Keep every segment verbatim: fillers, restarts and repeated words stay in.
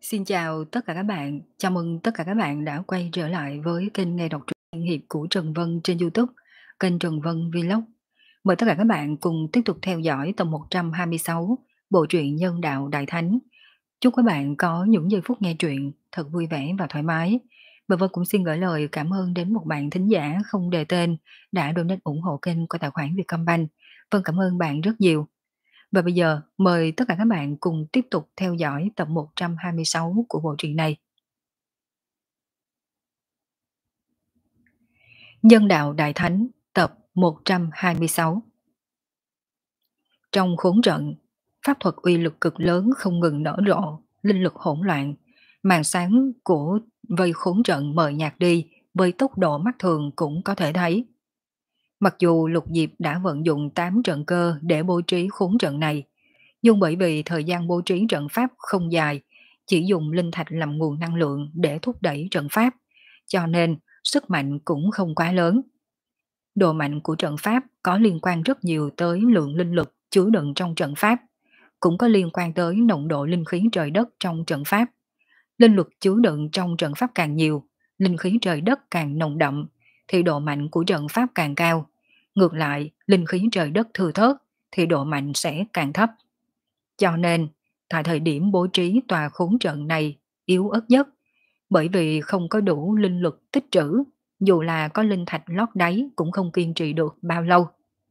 Xin chào tất cả các bạn, chào mừng tất cả các bạn đã quay trở lại với kênh nghe đọc truyện hiệp của Trần Vân trên YouTube, kênh Trần Vân Vlog. Mời tất cả các bạn cùng tiếp tục theo dõi tập một trăm hai mươi sáu bộ truyện Nhân đạo Đại Thánh. Chúc các bạn có những giây phút nghe truyện thật vui vẻ và thoải mái. Và Vân cũng xin gửi lời cảm ơn đến một bạn thính giả không đề tên đã donate ủng hộ kênh qua tài khoản Vietcombank. Vân cảm ơn bạn rất nhiều. Và bây giờ mời tất cả các bạn cùng tiếp tục theo dõi tập một trăm hai mươi sáu của bộ truyện này. Nhân đạo Đại Thánh tập một trăm hai mươi sáu. Trong khốn trận, pháp thuật uy lực cực lớn không ngừng nở rộ, linh lực hỗn loạn, màn sáng của vây khốn trận mờ nhạt đi với tốc độ mắt thường cũng có thể thấy. Mặc dù Lục Diệp đã vận dụng tám trận cơ để bố trí khốn trận này, nhưng bởi vì thời gian bố trí trận pháp không dài, chỉ dùng linh thạch làm nguồn năng lượng để thúc đẩy trận pháp, cho nên sức mạnh cũng không quá lớn. Độ mạnh của trận pháp có liên quan rất nhiều tới lượng linh lực chứa đựng trong trận pháp, cũng có liên quan tới nồng độ linh khí trời đất trong trận pháp. Linh lực chứa đựng trong trận pháp càng nhiều, linh khí trời đất càng nồng đậm, thì độ mạnh của trận pháp càng cao. Ngược lại, linh khí trời đất thừa thớt, thì độ mạnh sẽ càng thấp. Cho nên, tại thời điểm bố trí tòa khốn trận này yếu ớt nhất, bởi vì không có đủ linh lực tích trữ, dù là có linh thạch lót đáy cũng không kiên trì được bao lâu.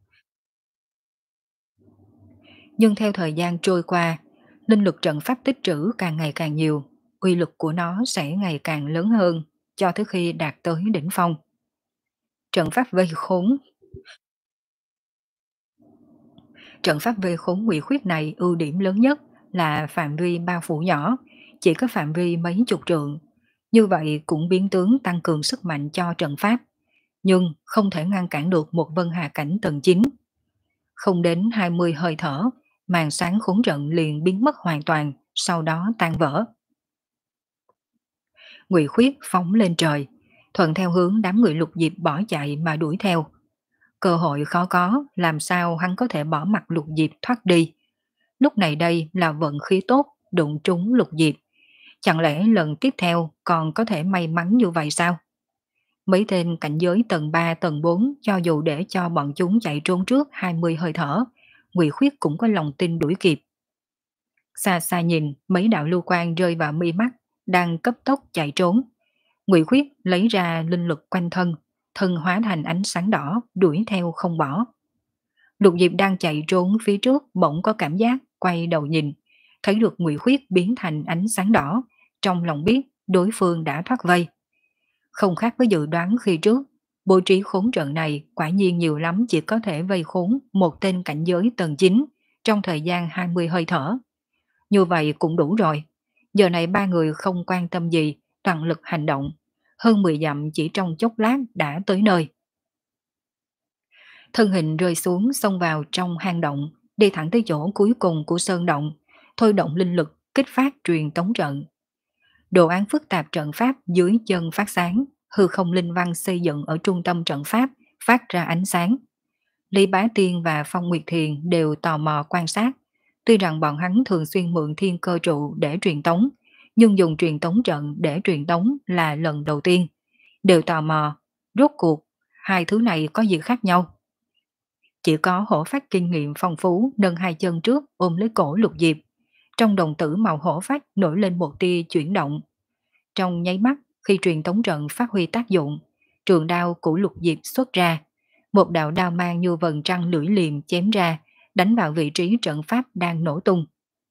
Nhưng theo thời gian trôi qua, linh lực trận pháp tích trữ càng ngày càng nhiều, uy lực của nó sẽ ngày càng lớn hơn, cho tới khi đạt tới đỉnh phong. Trận pháp vây khốn Trận pháp vây khốn quỷ khuyết này ưu điểm lớn nhất là phạm vi bao phủ nhỏ, chỉ có phạm vi mấy chục trượng. Như vậy cũng biến tướng tăng cường sức mạnh cho trận pháp, nhưng không thể ngăn cản được một vân hà cảnh tầng chín. Không đến hai mươi hơi thở, màn sáng khốn trận liền biến mất hoàn toàn, sau đó tan vỡ. Ngụy Khuyết phóng lên trời, thuận theo hướng đám người Lục Diệp bỏ chạy mà đuổi theo. Cơ hội khó có, làm sao hắn có thể bỏ mặt Lục Diệp thoát đi. Lúc này đây là vận khí tốt, đụng trúng Lục Diệp. Chẳng lẽ lần tiếp theo còn có thể may mắn như vậy sao? Mấy tên cảnh giới tầng ba, tầng bốn cho dù để cho bọn chúng chạy trốn trước hai mươi hơi thở, Ngụy Khuyết cũng có lòng tin đuổi kịp. Xa xa nhìn, mấy đạo lưu quang rơi vào mi mắt, đang cấp tốc chạy trốn. Ngụy Khuyết lấy ra linh lực quanh thân, thân hóa thành ánh sáng đỏ, đuổi theo không bỏ. Lục Diệp đang chạy trốn phía trước bỗng có cảm giác quay đầu nhìn, thấy được Ngụy Khuyết biến thành ánh sáng đỏ, trong lòng biết đối phương đã thoát vây. Không khác với dự đoán khi trước, bố trí khốn trận này quả nhiên nhiều lắm chỉ có thể vây khốn một tên cảnh giới tầng chín trong thời gian hai mươi hơi thở. Như vậy cũng đủ rồi. Giờ này ba người không quan tâm gì, toàn lực hành động. Hơn mười dặm chỉ trong chốc lát đã tới nơi. Thân hình rơi xuống xông vào trong hang động, đi thẳng tới chỗ cuối cùng của sơn động, thôi động linh lực, kích phát truyền tống trận. Đồ án phức tạp trận pháp dưới chân phát sáng, hư không linh văn xây dựng ở trung tâm trận pháp phát ra ánh sáng. Lý Bá Tiên và Phong Nguyệt Thiền đều tò mò quan sát. Tuy rằng bọn hắn thường xuyên mượn thiên cơ trụ để truyền tống, nhưng dùng truyền tống trận để truyền tống là lần đầu tiên. Đều tò mò, rốt cuộc, hai thứ này có gì khác nhau? Chỉ có Hổ Phách kinh nghiệm phong phú nâng hai chân trước ôm lấy cổ Lục Diệp. Trong đồng tử màu hổ phách nổi lên một tia chuyển động. Trong nháy mắt, khi truyền tống trận phát huy tác dụng, trường đao của Lục Diệp xuất ra. Một đạo đao mang như vầng trăng lưỡi liềm chém ra, đánh vào vị trí trận pháp đang nổ tung.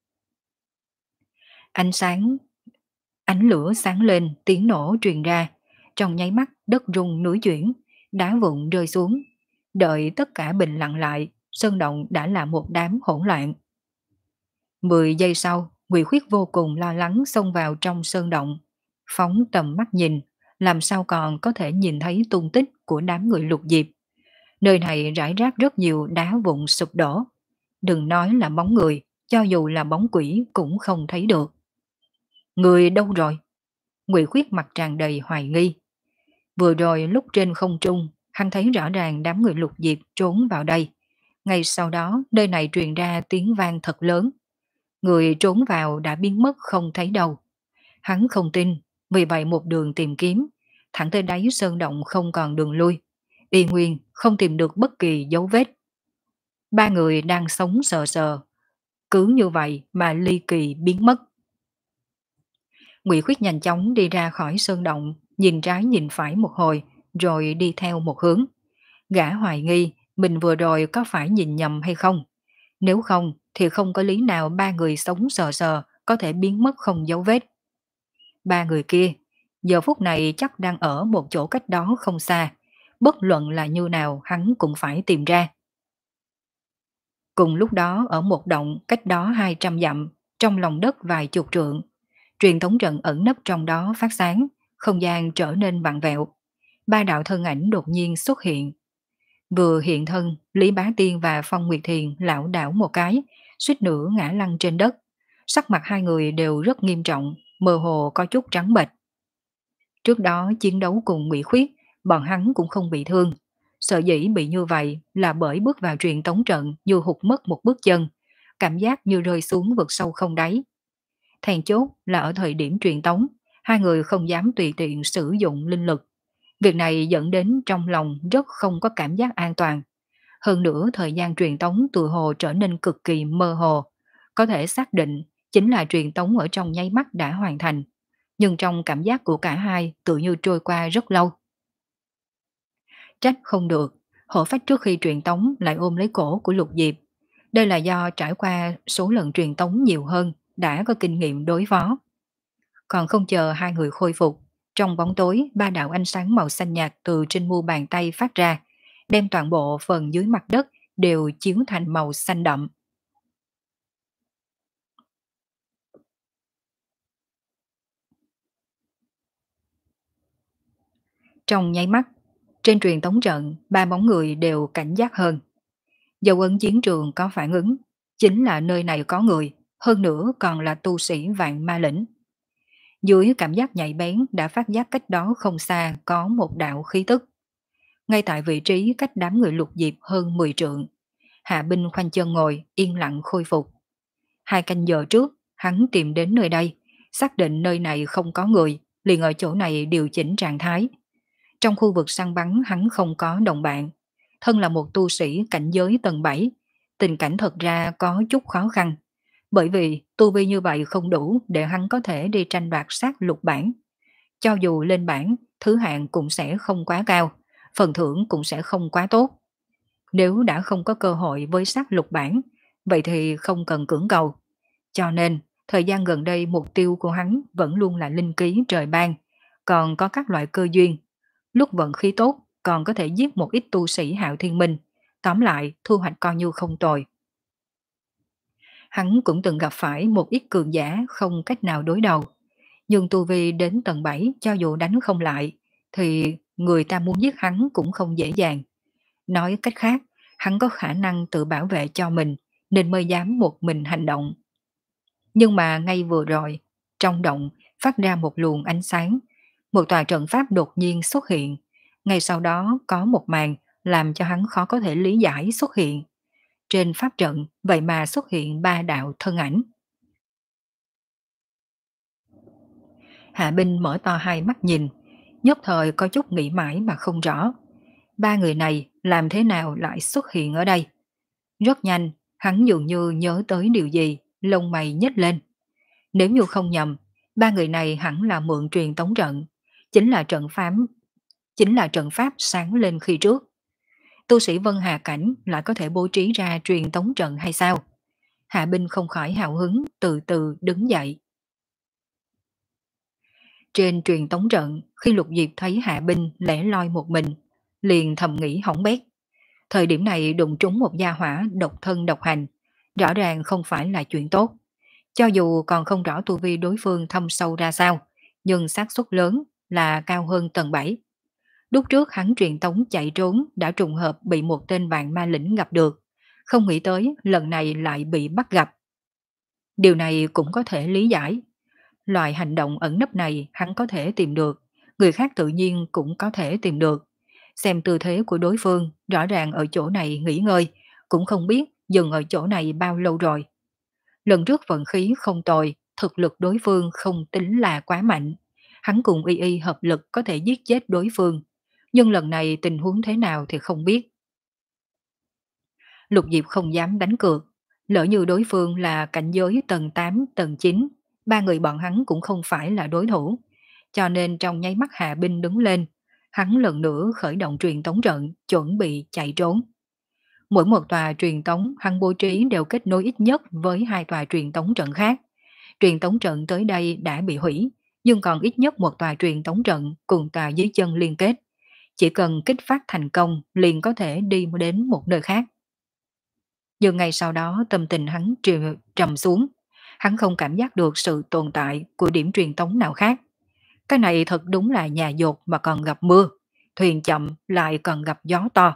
Ánh sáng, ánh lửa sáng lên, tiếng nổ truyền ra. Trong nháy mắt, đất rung núi chuyển, đá vụn rơi xuống. Đợi tất cả bình lặng lại, sơn động đã là một đám hỗn loạn. Mười giây sau, Ngụy Khuyết vô cùng lo lắng xông vào trong sơn động. Phóng tầm mắt nhìn, làm sao còn có thể nhìn thấy tung tích của đám người Lục Diệp. Nơi này rải rác rất nhiều đá vụn sụp đổ. Đừng nói là bóng người, cho dù là bóng quỷ cũng không thấy được. Người đâu rồi? Ngụy Khuyết mặt tràn đầy hoài nghi. Vừa rồi lúc trên không trung, hắn thấy rõ ràng đám người Lục Diệp trốn vào đây. Ngay sau đó, nơi này truyền ra tiếng vang thật lớn. Người trốn vào đã biến mất không thấy đâu. Hắn không tin, vì vậy một đường tìm kiếm, thẳng tới đáy sơn động không còn đường lui. Y nguyên không tìm được bất kỳ dấu vết. Ba người đang sống sờ sờ, cứ như vậy mà ly kỳ biến mất. Ngụy Khuyết nhanh chóng đi ra khỏi sơn động, nhìn trái nhìn phải một hồi, rồi đi theo một hướng. Gã hoài nghi mình vừa rồi có phải nhìn nhầm hay không. Nếu không thì không có lý nào ba người sống sờ sờ có thể biến mất không dấu vết. Ba người kia, giờ phút này chắc đang ở một chỗ cách đó không xa. Bất luận là như nào hắn cũng phải tìm ra. Cùng lúc đó ở một động cách đó hai trăm dặm, trong lòng đất vài chục trượng, truyền thống trận ẩn nấp trong đó phát sáng, không gian trở nên vặn vẹo. Ba đạo thân ảnh đột nhiên xuất hiện. Vừa hiện thân, Lý Bá Tiên và Phong Nguyệt Thiền lảo đảo một cái, suýt nữa ngã lăn trên đất. Sắc mặt hai người đều rất nghiêm trọng, mơ hồ có chút trắng bệch. Trước đó chiến đấu cùng Ngụy Khuyết, bọn hắn cũng không bị thương. Sợ dĩ bị như vậy là bởi bước vào truyền tống trận như hụt mất một bước chân, cảm giác như rơi xuống vực sâu không đáy. Thèn chốt là ở thời điểm truyền tống, hai người không dám tùy tiện sử dụng linh lực. Việc này dẫn đến trong lòng rất không có cảm giác an toàn. Hơn nữa thời gian truyền tống tự hồ trở nên cực kỳ mơ hồ. Có thể xác định chính là truyền tống ở trong nháy mắt đã hoàn thành. Nhưng trong cảm giác của cả hai tự như trôi qua rất lâu. Trách không được, hổ phách trước khi truyền tống lại ôm lấy cổ của Lục Diệp. Đây là do trải qua số lần truyền tống nhiều hơn, đã có kinh nghiệm đối phó. Còn không chờ hai người khôi phục, trong bóng tối ba đạo ánh sáng màu xanh nhạt từ trên mu bàn tay phát ra, đem toàn bộ phần dưới mặt đất đều chiếu thành màu xanh đậm. Trong nháy mắt, trên truyền tống trận, ba bóng người đều cảnh giác hơn. Dấu ấn chiến trường có phản ứng, chính là nơi này có người, hơn nữa còn là tu sĩ vạn ma lĩnh. Dưới cảm giác nhạy bén đã phát giác cách đó không xa có một đạo khí tức. Ngay tại vị trí cách đám người Lục Diệp hơn mười trượng, Hạ Binh khoanh chân ngồi, yên lặng khôi phục. Hai canh giờ trước, hắn tìm đến nơi đây, xác định nơi này không có người, liền ở chỗ này điều chỉnh trạng thái. Trong khu vực săn bắn hắn không có đồng bạn. Thân là một tu sĩ cảnh giới tầng bảy, tình cảnh thật ra có chút khó khăn. Bởi vì tu vi như vậy không đủ để hắn có thể đi tranh đoạt sát lục bản. Cho dù lên bản, thứ hạng cũng sẽ không quá cao, phần thưởng cũng sẽ không quá tốt. Nếu đã không có cơ hội với sát lục bản, vậy thì không cần cưỡng cầu. Cho nên, thời gian gần đây mục tiêu của hắn vẫn luôn là linh ký trời ban, còn có các loại cơ duyên. Lúc vận khí tốt, còn có thể giết một ít tu sĩ hạo thiên minh. Tóm lại, thu hoạch coi như không tồi. Hắn cũng từng gặp phải một ít cường giả không cách nào đối đầu. Nhưng tu vi đến tầng bảy cho dù đánh không lại, thì người ta muốn giết hắn cũng không dễ dàng. Nói cách khác, hắn có khả năng tự bảo vệ cho mình, nên mới dám một mình hành động. Nhưng mà ngay vừa rồi, trong động phát ra một luồng ánh sáng, một tòa trận pháp đột nhiên xuất hiện. Ngay sau đó có một màn làm cho hắn khó có thể lý giải xuất hiện. Trên pháp trận vậy mà xuất hiện ba đạo thân ảnh. Hạ Binh mở to hai mắt nhìn, nhất thời có chút nghĩ mãi mà không rõ. Ba người này làm thế nào lại xuất hiện ở đây? Rất nhanh, hắn dường như nhớ tới điều gì, lông mày nhếch lên. Nếu như không nhầm, ba người này hẳn là mượn truyền tống trận, chính là trận pháp, chính là trận pháp sáng lên khi trước. Tu sĩ Vân Hà Cảnh lại có thể bố trí ra truyền tống trận hay sao? Hạ Binh không khỏi hào hứng, từ từ đứng dậy. Trên truyền tống trận, khi Lục Diệp thấy Hạ Binh lẻ loi một mình, liền thầm nghĩ hỏng bét. Thời điểm này đụng trúng một gia hỏa độc thân độc hành, rõ ràng không phải là chuyện tốt. Cho dù còn không rõ tu vi đối phương thâm sâu ra sao, nhưng xác suất lớn là cao hơn tầng bảy. Lúc trước hắn truyền tống chạy trốn đã trùng hợp bị một tên vạn ma lĩnh gặp được, không nghĩ tới lần này lại bị bắt gặp. Điều này cũng có thể lý giải. Loại hành động ẩn nấp này hắn có thể tìm được, người khác tự nhiên cũng có thể tìm được. Xem tư thế của đối phương rõ ràng ở chỗ này nghỉ ngơi, cũng không biết dừng ở chỗ này bao lâu rồi. Lần trước vận khí không tồi, thực lực đối phương không tính là quá mạnh. Hắn cùng y y hợp lực có thể giết chết đối phương. Nhưng lần này tình huống thế nào thì không biết. Lục Diệp không dám đánh cược. Lỡ như đối phương là cảnh giới tầng tám, tầng chín, ba người bọn hắn cũng không phải là đối thủ. Cho nên trong nháy mắt hạ binh đứng lên, hắn lần nữa khởi động truyền tống trận, chuẩn bị chạy trốn. Mỗi một tòa truyền tống hắn bố trí đều kết nối ít nhất với hai tòa truyền tống trận khác. Truyền tống trận tới đây đã bị hủy, nhưng còn ít nhất một tòa truyền tống trận cùng tòa dưới chân liên kết. Chỉ cần kích phát thành công liền có thể đi đến một nơi khác. Nhưng ngay sau đó tâm tình hắn trì- trầm xuống. Hắn không cảm giác được sự tồn tại của điểm truyền tống nào khác. Cái này thật đúng là nhà dột mà còn gặp mưa. Thuyền chậm lại còn gặp gió to.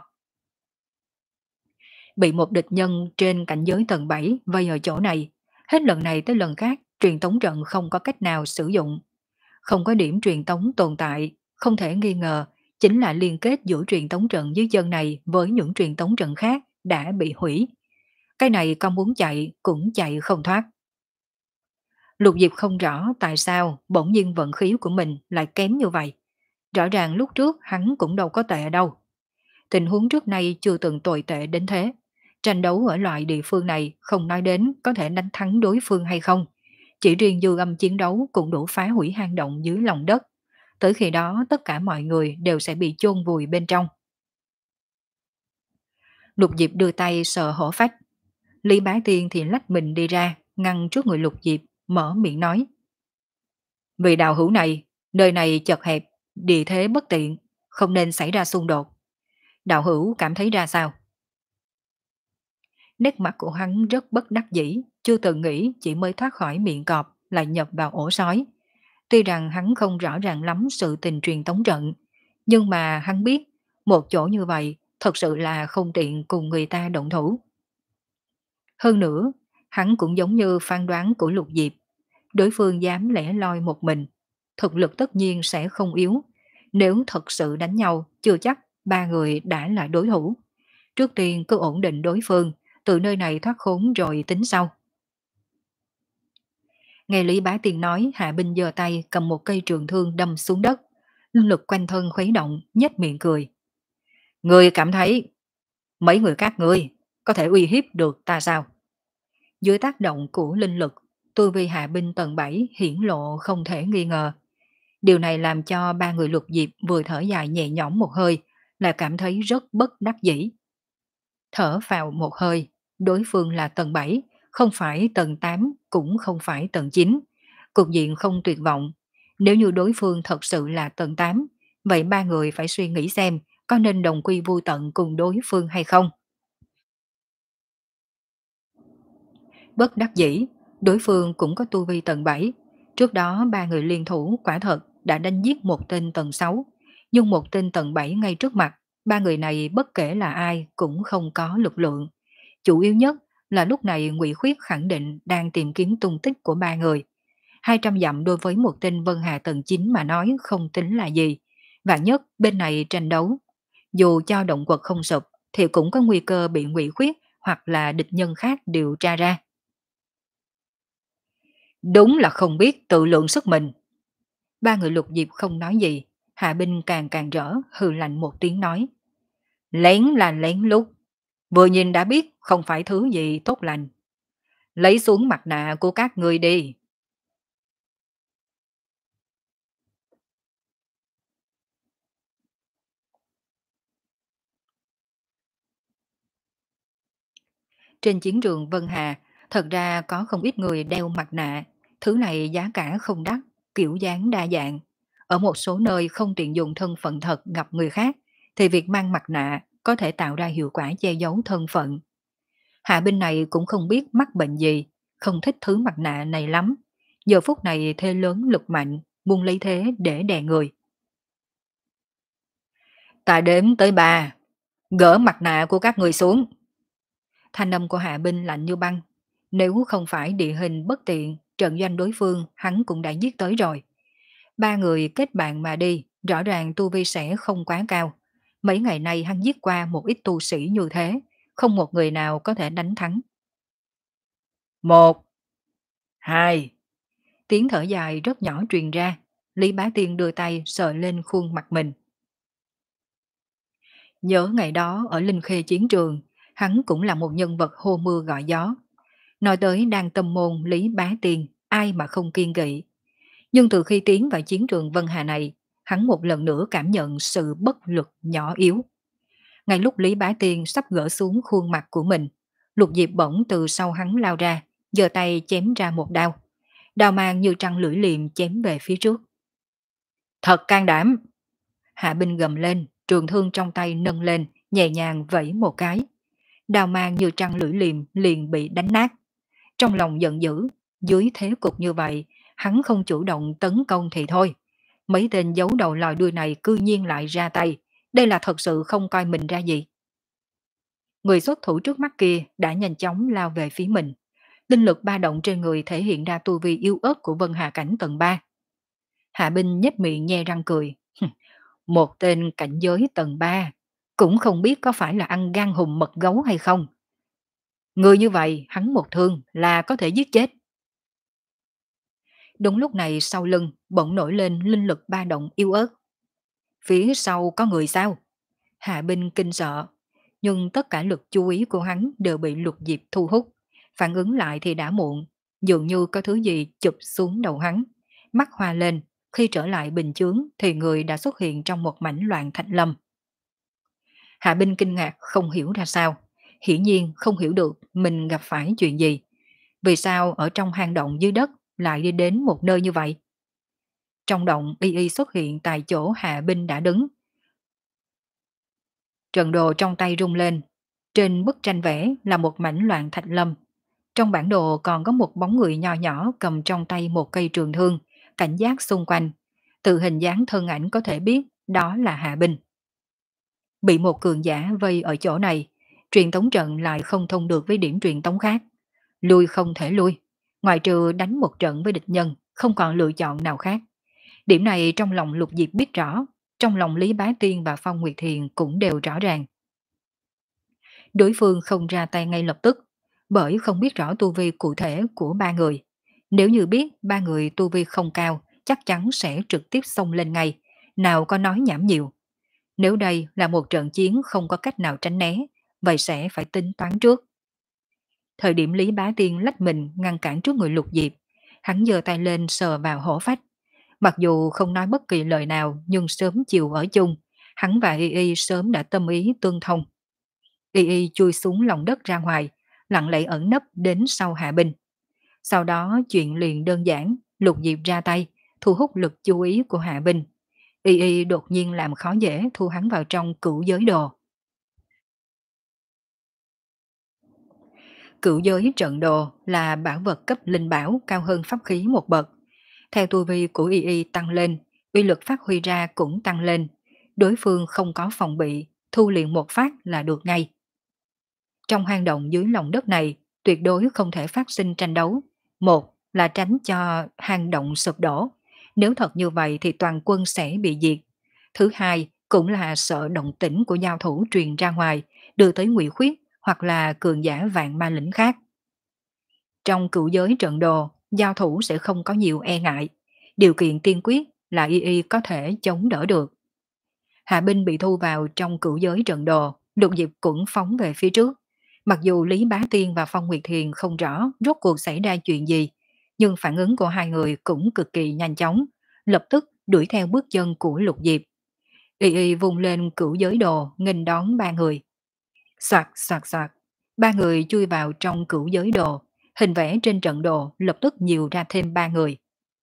Bị một địch nhân trên cảnh giới tầng bảy vây ở chỗ này. Hết lần này tới lần khác, truyền tống trận không có cách nào sử dụng. Không có điểm truyền tống tồn tại, không thể nghi ngờ, chính là liên kết giữa truyền tống trận dưới chân này với những truyền tống trận khác đã bị hủy. Cái này con muốn chạy cũng chạy không thoát. Lục Diệp không rõ tại sao bỗng nhiên vận khí của mình lại kém như vậy. Rõ ràng lúc trước hắn cũng đâu có tệ đâu. Tình huống trước nay chưa từng tồi tệ đến thế. Tranh đấu ở loại địa phương này không nói đến có thể đánh thắng đối phương hay không. Chỉ riêng dư âm chiến đấu cũng đủ phá hủy hang động dưới lòng đất. Tới khi đó tất cả mọi người đều sẽ bị chôn vùi bên trong. Lục Diệp đưa tay sờ hổ phách. Lý Bá Tiên thì lách mình đi ra, ngăn trước người Lục Diệp, mở miệng nói. Vì đạo hữu này, nơi này chật hẹp, địa thế bất tiện, không nên xảy ra xung đột. Đạo hữu cảm thấy ra sao? Nét mặt của hắn rất bất đắc dĩ, chưa từng nghĩ chỉ mới thoát khỏi miệng cọp lại nhập vào ổ sói. Tuy rằng hắn không rõ ràng lắm sự tình truyền tống trận, nhưng mà hắn biết một chỗ như vậy thật sự là không tiện cùng người ta động thủ. Hơn nữa, hắn cũng giống như phán đoán của Lục Diệp, đối phương dám lẻ loi một mình, thực lực tất nhiên sẽ không yếu. Nếu thật sự đánh nhau, chưa chắc ba người đã là đối thủ. Trước tiên cứ ổn định đối phương, từ nơi này thoát khốn rồi tính sau. Nghe Lý Bá Tiên nói, Hạ binh giơ tay cầm một cây trường thương đâm xuống đất. Linh lực quanh thân khuấy động, nhếch miệng cười. Người cảm thấy mấy người các ngươi có thể uy hiếp được ta sao? Dưới tác động của linh lực, tu vi hạ binh tầng bảy hiển lộ không thể nghi ngờ. Điều này làm cho ba người Lục Diệp vừa thở dài nhẹ nhõm một hơi, là cảm thấy rất bất đắc dĩ. Thở vào một hơi, đối phương là tầng bảy, không phải tầng tám, cũng không phải tầng chín. Cục diện không tuyệt vọng. Nếu như đối phương thật sự là tầng tám, vậy ba người phải suy nghĩ xem có nên đồng quy vu tận cùng đối phương hay không. Bất đắc dĩ, đối phương cũng có tu vi tầng bảy. Trước đó ba người liên thủ quả thật đã đánh giết một tên tầng sáu, nhưng một tên tầng bảy ngay trước mặt, ba người này bất kể là ai cũng không có lực lượng. Chủ yếu nhất là lúc này Ngụy Khuyết khẳng định đang tìm kiếm tung tích của ba người. hai trăm dặm đối với một tên Vân Hà tầng chín mà nói không tính là gì. Vạn nhất bên này tranh đấu, dù cho động quật không sụp thì cũng có nguy cơ bị Ngụy Khuyết hoặc là địch nhân khác điều tra ra. Đúng là không biết tự lượng sức mình. Ba người Lục Diệp không nói gì, Hạ binh càng càng rỡ, hừ lạnh một tiếng nói. Lén là lén lút, vừa nhìn đã biết không phải thứ gì tốt lành. Lấy xuống mặt nạ của các ngươi đi. Trên chiến trường Vân Hà, thật ra có không ít người đeo mặt nạ. Thứ này giá cả không đắt, kiểu dáng đa dạng. Ở một số nơi không tiện dùng thân phận thật gặp người khác, thì việc mang mặt nạ có thể tạo ra hiệu quả che giấu thân phận. Hạ binh này cũng không biết mắc bệnh gì, không thích thứ mặt nạ này lắm. Giờ phút này thê lớn lực mạnh, muốn lấy thế để đè người. Ta đếm tới ba, gỡ mặt nạ của các người xuống. Thanh âm của Hạ binh lạnh như băng. Nếu không phải địa hình bất tiện, trận doanh đối phương hắn cũng đã giết tới rồi. Ba người kết bạn mà đi, rõ ràng tu vi sẽ không quá cao. Mấy ngày nay hắn giết qua một ít tu sĩ như thế, không một người nào có thể đánh thắng. Một, hai, Tiếng thở dài rất nhỏ truyền ra, Lý Bá Tiên đưa tay sờ lên khuôn mặt mình. Nhớ ngày đó ở Linh Khê chiến trường, hắn cũng là một nhân vật hô mưa gọi gió. Nói tới đang tâm môn Lý Bá Tiên, ai mà không kiên kỵ. Nhưng từ khi tiến vào chiến trường Vân Hà này, hắn một lần nữa cảm nhận sự bất lực nhỏ yếu. Ngay lúc Lý Bá Tiên sắp gỡ xuống khuôn mặt của mình, Lục Diệp bỗng từ sau hắn lao ra, giơ tay chém ra một đao. Đao mang như trăng lưỡi liềm chém về phía trước. Thật can đảm! Hạ binh gầm lên, trường thương trong tay nâng lên, nhẹ nhàng vẫy một cái. Đao mang như trăng lưỡi liềm liền bị đánh nát. Trong lòng giận dữ, dưới thế cục như vậy, hắn không chủ động tấn công thì thôi. Mấy tên giấu đầu lòi đuôi này cư nhiên lại ra tay. Đây là thật sự không coi mình ra gì. Người xuất thủ trước mắt kia đã nhanh chóng lao về phía mình. Linh lực ba động trên người thể hiện ra tu vi yếu ớt của Vân Hà Cảnh tầng ba. Hạ binh nhếch miệng nhe răng cười. Một tên cảnh giới tầng ba, cũng không biết có phải là ăn gan hùm mật gấu hay không. Người như vậy, hắn một thương là có thể giết chết. Đúng lúc này sau lưng bỗng nổi lên linh lực ba động yếu ớt. Phía sau có người sao? Hạ binh kinh sợ, nhưng tất cả lực chú ý của hắn đều bị Lục Diệp thu hút. Phản ứng lại thì đã muộn, dường như có thứ gì chụp xuống đầu hắn. Mắt hoa lên, khi trở lại bình chướng thì người đã xuất hiện trong một mảnh loạn thạch lâm. Hạ binh kinh ngạc không hiểu ra sao. Hiển nhiên không hiểu được mình gặp phải chuyện gì. Vì sao ở trong hang động dưới đất lại đi đến một nơi như vậy? Trong động y y xuất hiện tại chỗ hạ binh đã đứng. Trận đồ trong tay rung lên. Trên bức tranh vẽ là một mảnh loạn thạch lâm. Trong bản đồ còn có một bóng người nho nhỏ cầm trong tay một cây trường thương, cảnh giác xung quanh. Từ hình dáng thân ảnh có thể biết đó là hạ binh. Bị một cường giả vây ở chỗ này, truyền tống trận lại không thông được với điểm truyền tống khác. Lui không thể lui, ngoại trừ đánh một trận với địch nhân, không còn lựa chọn nào khác. Điểm này trong lòng Lục Diệp biết rõ, trong lòng Lý Bá Tiên và Phong Nguyệt Thiền cũng đều rõ ràng. Đối phương không ra tay ngay lập tức, bởi không biết rõ tu vi cụ thể của ba người. Nếu như biết ba người tu vi không cao, chắc chắn sẽ trực tiếp xông lên ngay, nào có nói nhảm nhiều. Nếu đây là một trận chiến không có cách nào tránh né, vậy sẽ phải tính toán trước. Thời điểm Lý Bá Tiên lách mình ngăn cản trước người Lục Diệp, hắn giơ tay lên sờ vào hổ phách. Mặc dù không nói bất kỳ lời nào nhưng sớm chiều ở chung, hắn và Y Y sớm đã tâm ý tương thông. Y Y chui xuống lòng đất ra ngoài, lặng lẽ ẩn nấp đến sau hạ binh. Sau đó chuyện liền đơn giản, Lục Diệp ra tay, thu hút lực chú ý của hạ binh. Y Y đột nhiên làm khó dễ thu hắn vào trong cửu giới đồ. Cửu giới trận đồ là bảo vật cấp linh bảo cao hơn pháp khí một bậc. Theo tu vi của Y Y tăng lên, uy lực phát huy ra cũng tăng lên. Đối phương không có phòng bị, thu liền một phát là được ngay. Trong hang động dưới lòng đất này, tuyệt đối không thể phát sinh tranh đấu. Một là tránh cho hang động sụp đổ. Nếu thật như vậy thì toàn quân sẽ bị diệt. Thứ hai cũng là sợ động tĩnh của giao thủ truyền ra ngoài, đưa tới ngụy khuyết hoặc là cường giả vạn ma lĩnh khác. Trong cựu giới trận đồ, giao thủ sẽ không có nhiều e ngại. Điều kiện tiên quyết là Y Y có thể chống đỡ được. Hạ binh bị thu vào trong cựu giới trận đồ, Lục Diệp cũng phóng về phía trước. Mặc dù Lý Bá Tiên và Phong Nguyệt Thiền không rõ rốt cuộc xảy ra chuyện gì, nhưng phản ứng của hai người cũng cực kỳ nhanh chóng, lập tức đuổi theo bước chân của Lục Diệp. Y Y vùng lên cửu giới đồ nghênh đón ba người. Soạt soạt soạt, ba người chui vào trong cửu giới đồ, hình vẽ trên trận đồ lập tức nhiều ra thêm ba người.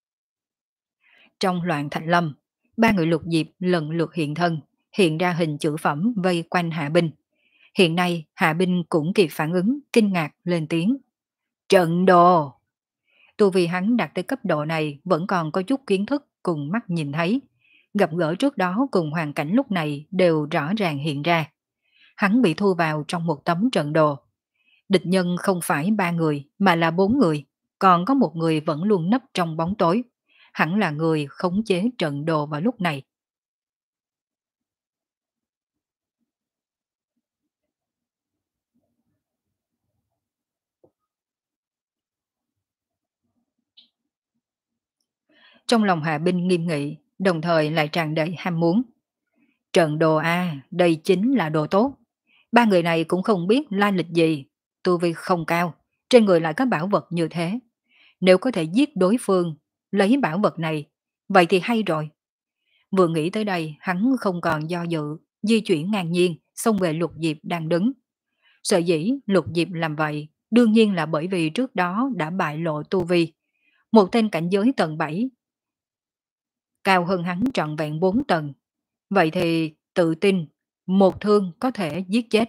Trong loạn thành lâm, ba người Lục Diệp lần lượt hiện thân, hiện ra hình chữ phẩm vây quanh Hạ binh. Hiện nay Hạ binh cũng kịp phản ứng, kinh ngạc lên tiếng. Trận đồ! Tu vì hắn đạt tới cấp độ này vẫn còn có chút kiến thức cùng mắt nhìn thấy. Gặp gỡ trước đó cùng hoàn cảnh lúc này đều rõ ràng hiện ra. Hắn bị thu vào trong một tấm trận đồ. Địch nhân không phải ba người mà là bốn người, còn có một người vẫn luôn nấp trong bóng tối. Hẳn là người khống chế trận đồ vào lúc này. Trong lòng Hạ Binh nghiêm nghị, đồng thời lại tràn đầy ham muốn. Trận đồ A, đây chính là đồ tốt. Ba người này cũng không biết lai lịch gì, tu vi không cao, trên người lại có bảo vật như thế. Nếu có thể giết đối phương, lấy bảo vật này, vậy thì hay rồi. Vừa nghĩ tới đây, hắn không còn do dự, di chuyển ngang nhiên, xông về Lục Diệp đang đứng. Sở dĩ Lục Diệp làm vậy, đương nhiên là bởi vì trước đó đã bại lộ tu vi. Một tên cảnh giới tầng bảy, cao hơn hắn trọn vẹn bốn tầng. Vậy thì tự tin, một thương có thể giết chết.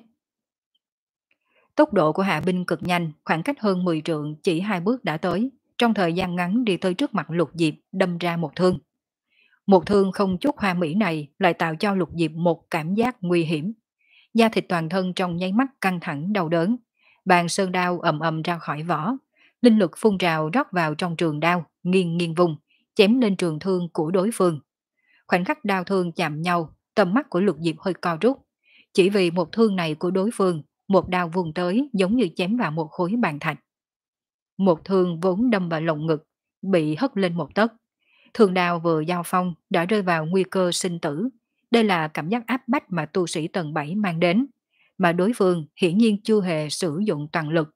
Tốc độ của Hạ Binh cực nhanh, khoảng cách hơn mười trượng chỉ hai bước đã tới. Trong thời gian ngắn đi tới trước mặt Lục Diệp đâm ra một thương. Một thương không chút hoa mỹ này lại tạo cho Lục Diệp một cảm giác nguy hiểm. Da thịt toàn thân trong nháy mắt căng thẳng đau đớn. Bàn sơn đao ầm ầm ra khỏi vỏ. Linh lực phun trào rót vào trong trường đao, nghiêng nghiêng vùng, chém lên trường thương của đối phương. Khoảnh khắc đao thương chạm nhau, tầm mắt của Lục Diệp hơi co rút. Chỉ vì một thương này của đối phương, một đao vùng tới giống như chém vào một khối bàn thạch. Một thương vốn đâm vào lồng ngực, bị hất lên một tấc. Thương đao vừa giao phong đã rơi vào nguy cơ sinh tử. Đây là cảm giác áp bách mà tu sĩ tầng bảy mang đến, mà đối phương hiển nhiên chưa hề sử dụng toàn lực.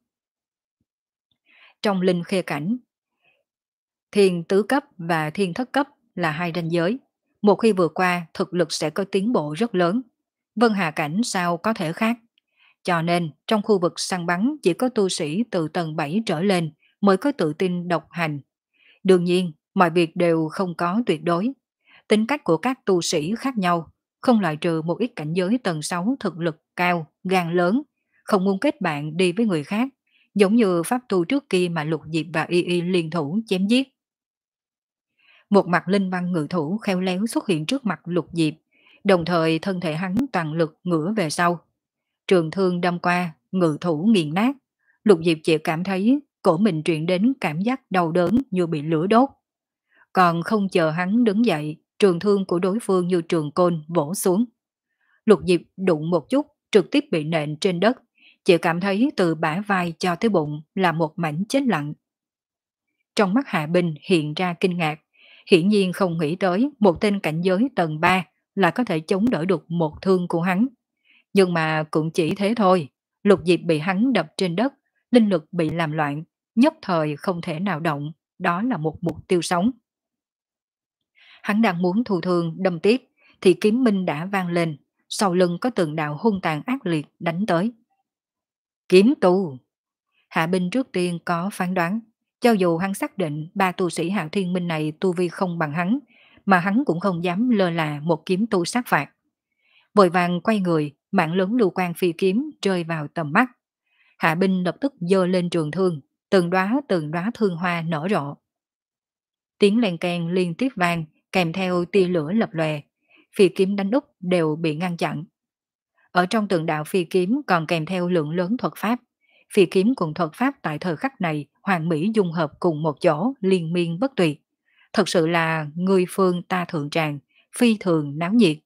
Trong linh khê cảnh, thiên tứ cấp và thiên thất cấp là hai ranh giới. Một khi vượt qua, thực lực sẽ có tiến bộ rất lớn. Vân Hà cảnh sao có thể khác. Cho nên, trong khu vực săn bắn chỉ có tu sĩ từ tầng bảy trở lên mới có tự tin độc hành. Đương nhiên, mọi việc đều không có tuyệt đối. Tính cách của các tu sĩ khác nhau, không loại trừ một ít cảnh giới tầng sáu thực lực cao, gan lớn, không muốn kết bạn đi với người khác, giống như pháp tu trước kia mà Lục Diệp và Y Y liên thủ chém giết. Một mặt linh văn ngự thủ khéo léo xuất hiện trước mặt Lục Diệp, đồng thời thân thể hắn toàn lực ngửa về sau. Trường thương đâm qua, ngự thủ nghiền nát. Lục Diệp chỉ cảm thấy cổ mình truyền đến cảm giác đau đớn như bị lửa đốt. Còn không chờ hắn đứng dậy, trường thương của đối phương như trường côn vỗ xuống. Lục Diệp đụng một chút, trực tiếp bị nện trên đất. Chỉ cảm thấy từ bả vai cho tới bụng là một mảnh chết lặng. Trong mắt Hạ Binh hiện ra kinh ngạc. Hiển nhiên không nghĩ tới một tên cảnh giới tầng ba là có thể chống đỡ được một thương của hắn. Nhưng mà cũng chỉ thế thôi. Lục Diệp bị hắn đập trên đất, linh lực bị làm loạn, nhất thời không thể nào động. Đó là một mục tiêu sống. Hắn đang muốn thu thương đâm tiếp, thì kiếm minh đã vang lên, sau lưng có từng đạo hung tàn ác liệt đánh tới. Kiếm tu! Hạ Binh trước tiên có phán đoán, cho dù hắn xác định ba tu sĩ Hạo Thiên Minh này tu vi không bằng hắn, mà hắn cũng không dám lơ là một kiếm tu sát phạt. Vội vàng quay người, mạng lớn lưu quan phi kiếm rơi vào tầm mắt. Hạ Binh lập tức giơ lên trường thương, từng đóa từng đóa thương hoa nở rộ. Tiếng len keng liên tiếp vang, kèm theo tia lửa lập lòe, phi kiếm đánh úp đều bị ngăn chặn. Ở trong từng đạo phi kiếm còn kèm theo lượng lớn thuật pháp. Phi kiếm cùng thuật pháp tại thời khắc này hoàn mỹ dung hợp cùng một chỗ, liên miên bất tuyệt. Thật sự là người phương ta thượng tràng, phi thường náo nhiệt.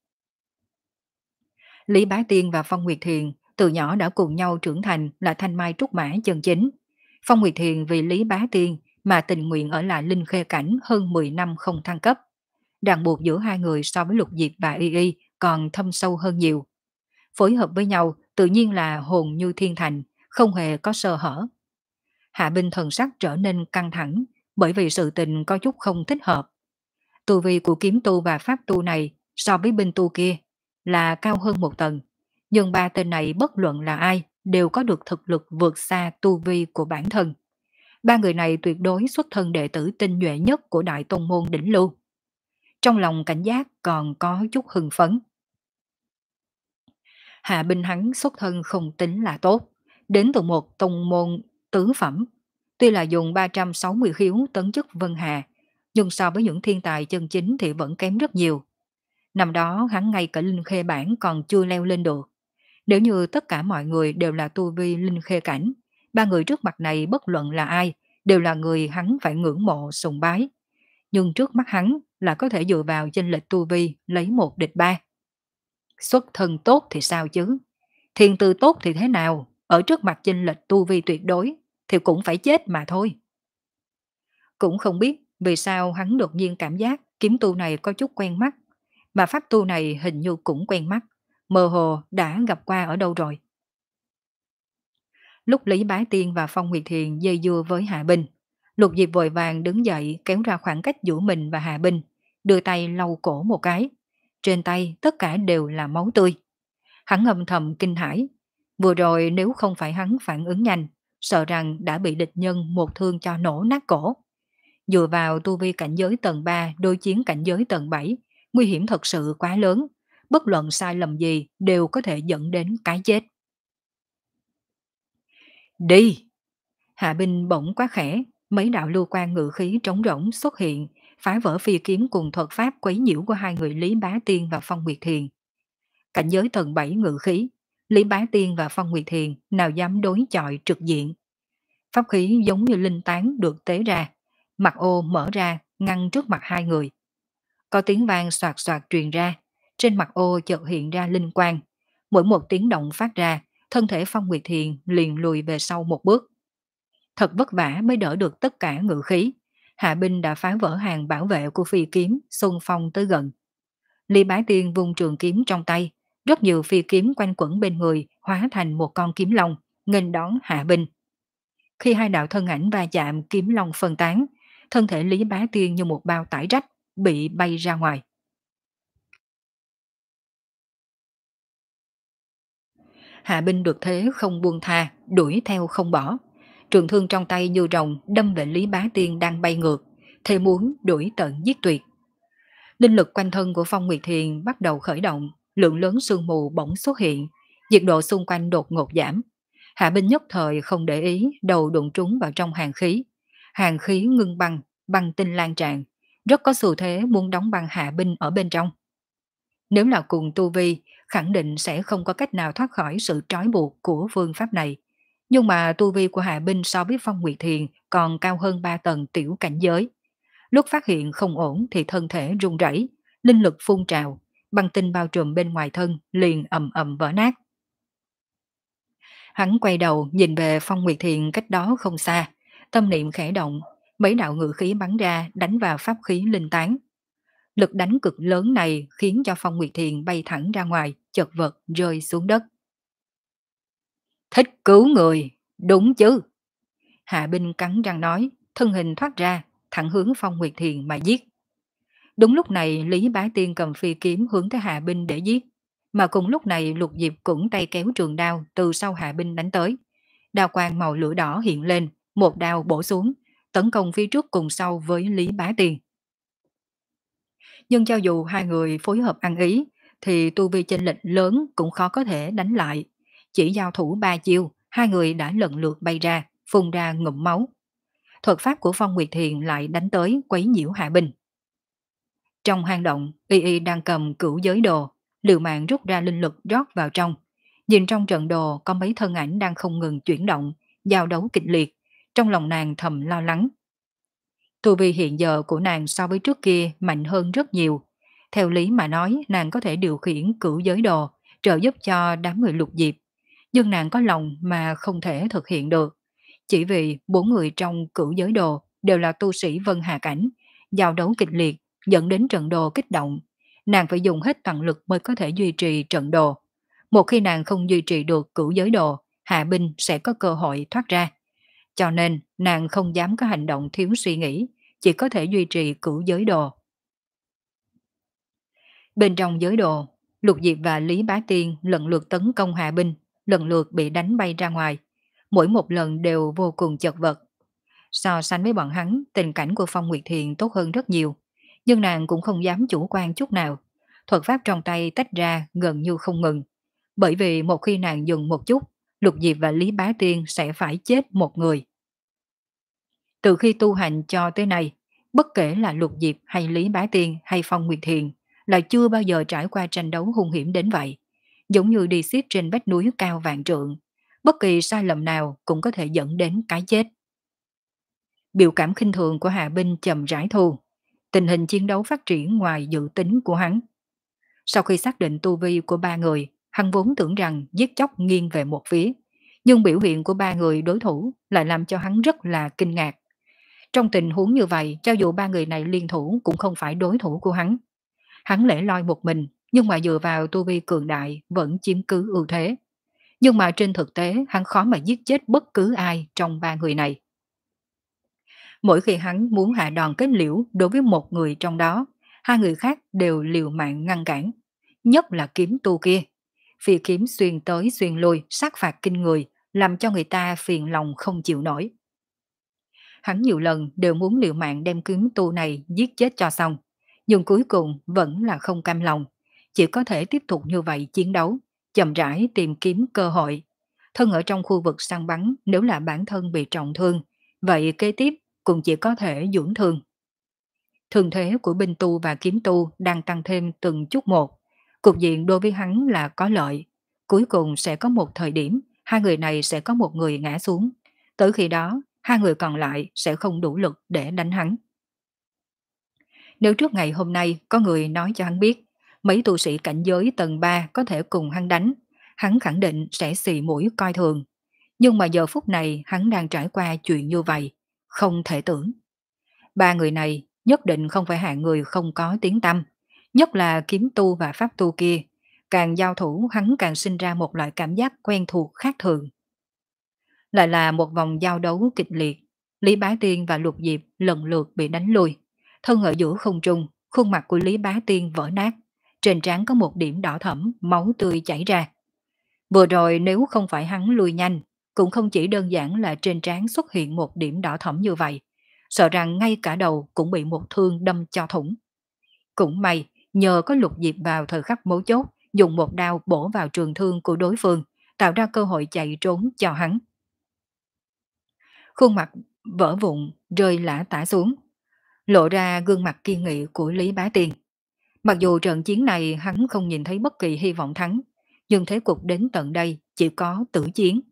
Lý Bá Tiên và Phong Nguyệt Thiền từ nhỏ đã cùng nhau trưởng thành là thanh mai trúc mã chân chính. Phong Nguyệt Thiền vì Lý Bá Tiên mà tình nguyện ở lại linh khê cảnh hơn mười năm không thăng cấp. Ràng buộc giữa hai người so với Lục Diệp và Y Y còn thâm sâu hơn nhiều. Phối hợp với nhau tự nhiên là hồn như thiên thành, không hề có sơ hở. Hạ Binh thần sắc trở nên căng thẳng bởi vì sự tình có chút không thích hợp. Tu vi của kiếm tu và pháp tu này so với binh tu kia là cao hơn một tầng, nhưng ba tên này bất luận là ai đều có được thực lực vượt xa tu vi của bản thân. Ba người này tuyệt đối xuất thân đệ tử tinh nhuệ nhất của đại tông môn đỉnh lưu. Trong lòng cảnh giác còn có chút hưng phấn. Hạ Binh hắn xuất thân không tính là tốt, đến từ một tông môn tứ phẩm. Tuy là dùng ba trăm sáu mươi khiếu tấn chức Vân Hà, nhưng so với những thiên tài chân chính thì vẫn kém rất nhiều. Năm đó hắn ngay cả linh khê bản còn chưa leo lên được. Nếu như tất cả mọi người đều là tu vi linh khê cảnh, ba người trước mặt này bất luận là ai, đều là người hắn phải ngưỡng mộ sùng bái. Nhưng trước mắt hắn là có thể dựa vào chênh lệch tu vi lấy một địch ba. Xuất thân tốt thì sao chứ? Thiên tư tốt thì thế nào? Ở trước mặt chênh lệch tu vi tuyệt đối thì cũng phải chết mà thôi. Cũng không biết Vì sao hắn đột nhiên cảm giác kiếm tu này có chút quen mắt, mà pháp tu này hình như cũng quen mắt, mơ hồ đã gặp qua ở đâu rồi. Lúc Lý Bá Tiên và Phong Nguyệt Thiền dây dưa với Hạ Binh, Lục Diệp vội vàng đứng dậy kéo ra khoảng cách giữa mình và Hạ Binh, đưa tay lau cổ một cái. Trên tay tất cả đều là máu tươi. Hắn âm thầm kinh hãi. Vừa rồi nếu không phải hắn phản ứng nhanh, sợ rằng đã bị địch nhân một thương cho nổ nát cổ. Dựa vào tu vi cảnh giới tầng ba đối chiến cảnh giới tầng bảy, nguy hiểm thật sự quá lớn. Bất luận sai lầm gì đều có thể dẫn đến cái chết. Đi! Hạ binh bỗng quá khẽ, mấy đạo lưu quan ngự khí trống rỗng xuất hiện, phá vỡ phi kiếm cùng thuật pháp quấy nhiễu của hai người Lý Bá Tiên và Phong Nguyệt Thiền. Cảnh giới tầng bảy ngự khí, Lý Bá Tiên và Phong Nguyệt Thiền nào dám đối chọi trực diện. Pháp khí giống như linh tán được tế ra, mặt ô mở ra ngăn trước mặt hai người. Có tiếng vang soạt soạt truyền ra, trên mặt ô chợt hiện ra linh quang. Mỗi một tiếng động phát ra, thân thể Phong Nguyệt Thiền liền lùi về sau một bước. Thật vất vả mới đỡ được tất cả ngự khí. Hạ binh đã phá vỡ hàng bảo vệ của phi kiếm, xung phong tới gần. Lý Bá Tiên vung trường kiếm trong tay, rất nhiều phi kiếm quanh quẩn bên người hóa thành một con kiếm long, nghênh đón Hạ binh. Khi hai đạo thân ảnh va chạm, kiếm long phân tán, thân thể Lý Bá Tiên như một bao tải rách, bị bay ra ngoài. Hạ binh được thế không buông tha, đuổi theo không bỏ. Trường thương trong tay như rồng đâm về Lý Bá Tiên đang bay ngược, thề muốn đuổi tận giết tuyệt. Linh lực quanh thân của Phong Nguyệt Thiền bắt đầu khởi động, lượng lớn sương mù bỗng xuất hiện, nhiệt độ xung quanh đột ngột giảm. Hạ binh nhất thời không để ý, đầu đụng trúng vào trong hàng khí. Hàng khí ngưng băng, băng tinh lan tràn, rất có xu thế muốn đóng băng hạ binh ở bên trong. Nếu là cùng tu vi, khẳng định sẽ không có cách nào thoát khỏi sự trói buộc của phương pháp này. Nhưng mà tu vi của Hạ binh so với Phong Nguyệt Thiền còn cao hơn ba tầng tiểu cảnh giới. Lúc phát hiện không ổn thì thân thể run rẩy, linh lực phun trào, băng tinh bao trùm bên ngoài thân liền ầm ầm vỡ nát. Hắn quay đầu nhìn về Phong Nguyệt Thiền cách đó không xa, tâm niệm khẽ động, mấy đạo ngự khí bắn ra đánh vào pháp khí linh tán. Lực đánh cực lớn này khiến cho Phong Nguyệt Thiền bay thẳng ra ngoài, chật vật rơi xuống đất. Thích cứu người, đúng chứ? Hạ binh cắn răng nói, thân hình thoát ra, thẳng hướng Phong Nguyệt Thiền mà giết. Đúng lúc này Lý Bá Tiên cầm phi kiếm hướng tới Hạ binh để giết. Mà cùng lúc này Lục Diệp cũng tay kéo trường đao từ sau Hạ binh đánh tới. Đao quang màu lửa đỏ hiện lên, một đao bổ xuống, tấn công phía trước cùng sau với Lý Bá Tiên. Nhưng cho dù hai người phối hợp ăn ý, thì tu vi chênh lệch lớn cũng khó có thể đánh lại. Chỉ giao thủ ba chiêu, hai người đã lần lượt bay ra, phun ra ngụm máu. Thuật pháp của Phong Nguyệt Thiền lại đánh tới quấy nhiễu Hạ binh. Trong hang động, Y Y đang cầm cửu giới đồ, liều mạng rút ra linh lực rót vào trong. Nhìn trong trận đồ có mấy thân ảnh đang không ngừng chuyển động, giao đấu kịch liệt, trong lòng nàng thầm lo lắng. Tu vi hiện giờ của nàng so với trước kia mạnh hơn rất nhiều. Theo lý mà nói nàng có thể điều khiển cửu giới đồ, trợ giúp cho đám người Lục Diệp. Nhưng nàng có lòng mà không thể thực hiện được. Chỉ vì bốn người trong cửu giới đồ đều là tu sĩ Vân Hà Cảnh, giao đấu kịch liệt dẫn đến trận đồ kích động. Nàng phải dùng hết toàn lực mới có thể duy trì trận đồ. Một khi nàng không duy trì được cửu giới đồ, hạ binh sẽ có cơ hội thoát ra. Cho nên nàng không dám có hành động thiếu suy nghĩ, chỉ có thể duy trì cửu giới đồ. Bên trong giới đồ, Lục Diệp và Lý Bá Tiên lần lượt tấn công hạ binh, lần lượt bị đánh bay ra ngoài. Mỗi một lần đều vô cùng chật vật. So sánh với bọn hắn, tình cảnh của Phong Nguyệt Thiền tốt hơn rất nhiều. Nhưng nàng cũng không dám chủ quan chút nào. Thuật pháp trong tay tách ra gần như không ngừng. Bởi vì một khi nàng dừng một chút, Lục Diệp và Lý Bá Tiên sẽ phải chết một người. Từ khi tu hành cho tới nay, bất kể là Lục Diệp hay Lý Bá Tiên hay Phong Nguyệt Thiền, là chưa bao giờ trải qua tranh đấu hung hiểm đến vậy. Giống như đi xiết trên vách núi cao vạn trượng, bất kỳ sai lầm nào cũng có thể dẫn đến cái chết. Biểu cảm khinh thường của Hạ binh chậm rãi thu. Tình hình chiến đấu phát triển ngoài dự tính của hắn. Sau khi xác định tu vi của ba người, hắn vốn tưởng rằng giết chóc nghiêng về một phía. Nhưng biểu hiện của ba người đối thủ lại làm cho hắn rất là kinh ngạc. Trong tình huống như vậy, cho dù ba người này liên thủ cũng không phải đối thủ của hắn. Hắn lẻ loi một mình, nhưng mà dựa vào tu vi cường đại vẫn chiếm cứ ưu thế. Nhưng mà trên thực tế, hắn khó mà giết chết bất cứ ai trong ba người này. Mỗi khi hắn muốn hạ đòn kết liễu đối với một người trong đó, hai người khác đều liều mạng ngăn cản. Nhất là kiếm tu kia. Phi kiếm xuyên tới xuyên lui, sát phạt kinh người, làm cho người ta phiền lòng không chịu nổi. Hắn nhiều lần đều muốn liều mạng đem kiếm tu này giết chết cho xong, nhưng cuối cùng vẫn là không cam lòng, chỉ có thể tiếp tục như vậy chiến đấu, chậm rãi tìm kiếm cơ hội. Thân ở trong khu vực săn bắn, nếu là bản thân bị trọng thương, vậy kế tiếp cũng chỉ có thể dưỡng thương. Thương thế của binh tu và kiếm tu đang tăng thêm từng chút một, cục diện đối với hắn là có lợi. Cuối cùng sẽ có một thời điểm, hai người này sẽ có một người ngã xuống. Tới khi đó, hai người còn lại sẽ không đủ lực để đánh hắn. Nếu trước ngày hôm nay có người nói cho hắn biết, mấy tu sĩ cảnh giới tầng ba có thể cùng hắn đánh, hắn khẳng định sẽ xì mũi coi thường. Nhưng mà giờ phút này hắn đang trải qua chuyện như vậy, không thể tưởng. Ba người này nhất định không phải hạng người không có tiếng tăm, nhất là kiếm tu và pháp tu kia. Càng giao thủ hắn càng sinh ra một loại cảm giác quen thuộc khác thường. Lại là một vòng giao đấu kịch liệt, Lý Bá Tiên và Lục Diệp lần lượt bị đánh lui. Thân ở giữa không trung, khuôn mặt của Lý Bá Tiên vỡ nát, trên trán có một điểm đỏ thẫm, máu tươi chảy ra. Vừa rồi nếu không phải hắn lui nhanh, cũng không chỉ đơn giản là trên trán xuất hiện một điểm đỏ thẫm như vậy, sợ rằng ngay cả đầu cũng bị một thương đâm cho thủng. Cũng may, nhờ có Lục Diệp vào thời khắc mấu chốt, dùng một đao bổ vào trường thương của đối phương, tạo ra cơ hội chạy trốn cho hắn. Khuôn mặt vỡ vụn, rơi lả tả xuống, lộ ra gương mặt kiên nghị của Lý Bá Tiên. Mặc dù trận chiến này hắn không nhìn thấy bất kỳ hy vọng thắng, nhưng thế cục đến tận đây chỉ có tử chiến.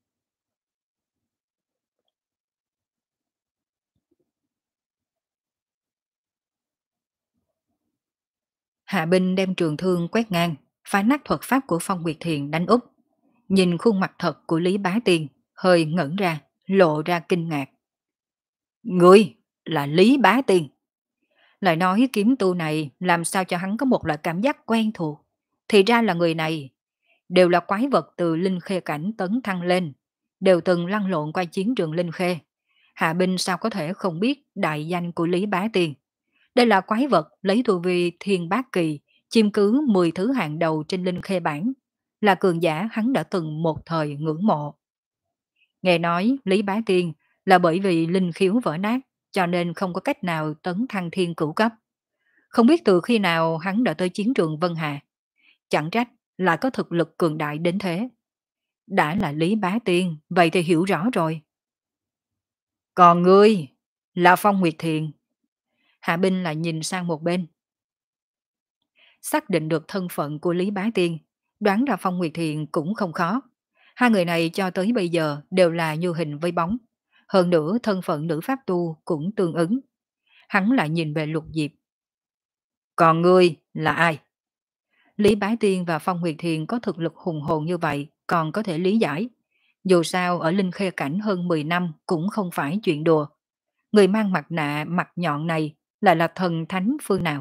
Hạ binh đem trường thương quét ngang, phá nát thuật pháp của Phong Nguyệt Thiền đánh úp. Nhìn khuôn mặt thật của Lý Bá Tiên, hơi ngẩn ra, lộ ra kinh ngạc. Người là Lý Bá Tiên. Lại nói kiếm tu này làm sao cho hắn có một loại cảm giác quen thuộc. Thì ra là người này, đều là quái vật từ Linh Khê cảnh tấn thăng lên, đều từng lăn lộn qua chiến trường Linh Khê. Hạ binh sao có thể không biết đại danh của Lý Bá Tiên. Đây là quái vật lấy tu vi thiên bát kỳ, chiêm cứ mười thứ hạng đầu trên Linh Khê bảng, là cường giả hắn đã từng một thời ngưỡng mộ. Nghe nói Lý Bá Tiên là bởi vì linh khiếu vỡ nát, cho nên không có cách nào tấn thăng thiên cửu cấp. Không biết từ khi nào hắn đã tới chiến trường Vân Hà. Chẳng trách lại có thực lực cường đại đến thế. Đã là Lý Bá Tiên, vậy thì hiểu rõ rồi. Còn ngươi, là Phong Nguyệt Thiền. Hạ binh lại nhìn sang một bên. Xác định được thân phận của Lý Bá Tiên, đoán ra Phong Nguyệt Thiền cũng không khó. Hai người này cho tới bây giờ đều là như hình với bóng. Hơn nữa thân phận nữ pháp tu cũng tương ứng. Hắn lại nhìn về Lục Diệp. Còn ngươi là ai? Lý Bá Tiên và Phong Nguyệt Thiền có thực lực hùng hồn như vậy còn có thể lý giải. Dù sao ở Linh Khê cảnh hơn mười năm cũng không phải chuyện đùa. Người mang mặt nạ mặt nhọn này lại là thần thánh phương nào?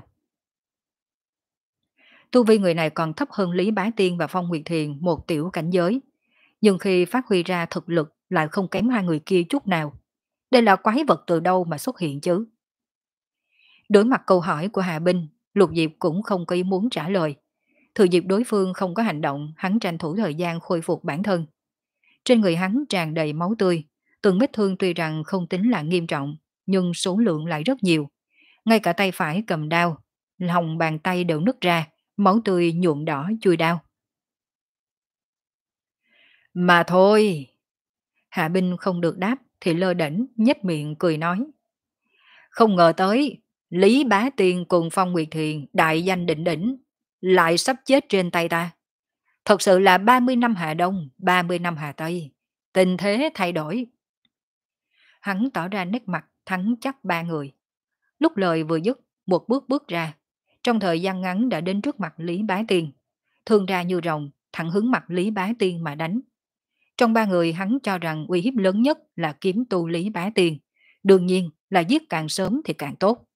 Tu vi người này còn thấp hơn Lý Bá Tiên và Phong Nguyệt Thiền một tiểu cảnh giới. Nhưng khi phát huy ra thực lực lại không kém hai người kia chút nào. Đây là quái vật từ đâu mà xuất hiện chứ? Đối mặt câu hỏi của Hạ Binh, Lục Diệp cũng không có ý muốn trả lời. Thừa dịp đối phương không có hành động, hắn tranh thủ thời gian khôi phục bản thân. Trên người hắn tràn đầy máu tươi, từng vết thương tuy rằng không tính là nghiêm trọng, nhưng số lượng lại rất nhiều. Ngay cả tay phải cầm đao, lòng bàn tay đều nứt ra, máu tươi nhuộm đỏ chui đao. Mà thôi! Hạ binh không được đáp thì lơ đễnh nhếch miệng cười nói. Không ngờ tới, Lý Bá Tiên cùng Phong Nguyệt Thiền đại danh đỉnh đỉnh, lại sắp chết trên tay ta. Thật sự là ba mươi năm Hà Đông, ba mươi năm Hà Tây. Tình thế thay đổi. Hắn tỏ ra nét mặt thắng chắc ba người. Lúc lời vừa dứt, một bước bước ra. Trong thời gian ngắn đã đến trước mặt Lý Bá Tiên. Thương ra như rồng, thẳng hướng mặt Lý Bá Tiên mà đánh. Trong ba người hắn cho rằng uy hiếp lớn nhất là kiếm tu Lý Bá Tiên. Đương nhiên là giết càng sớm thì càng tốt.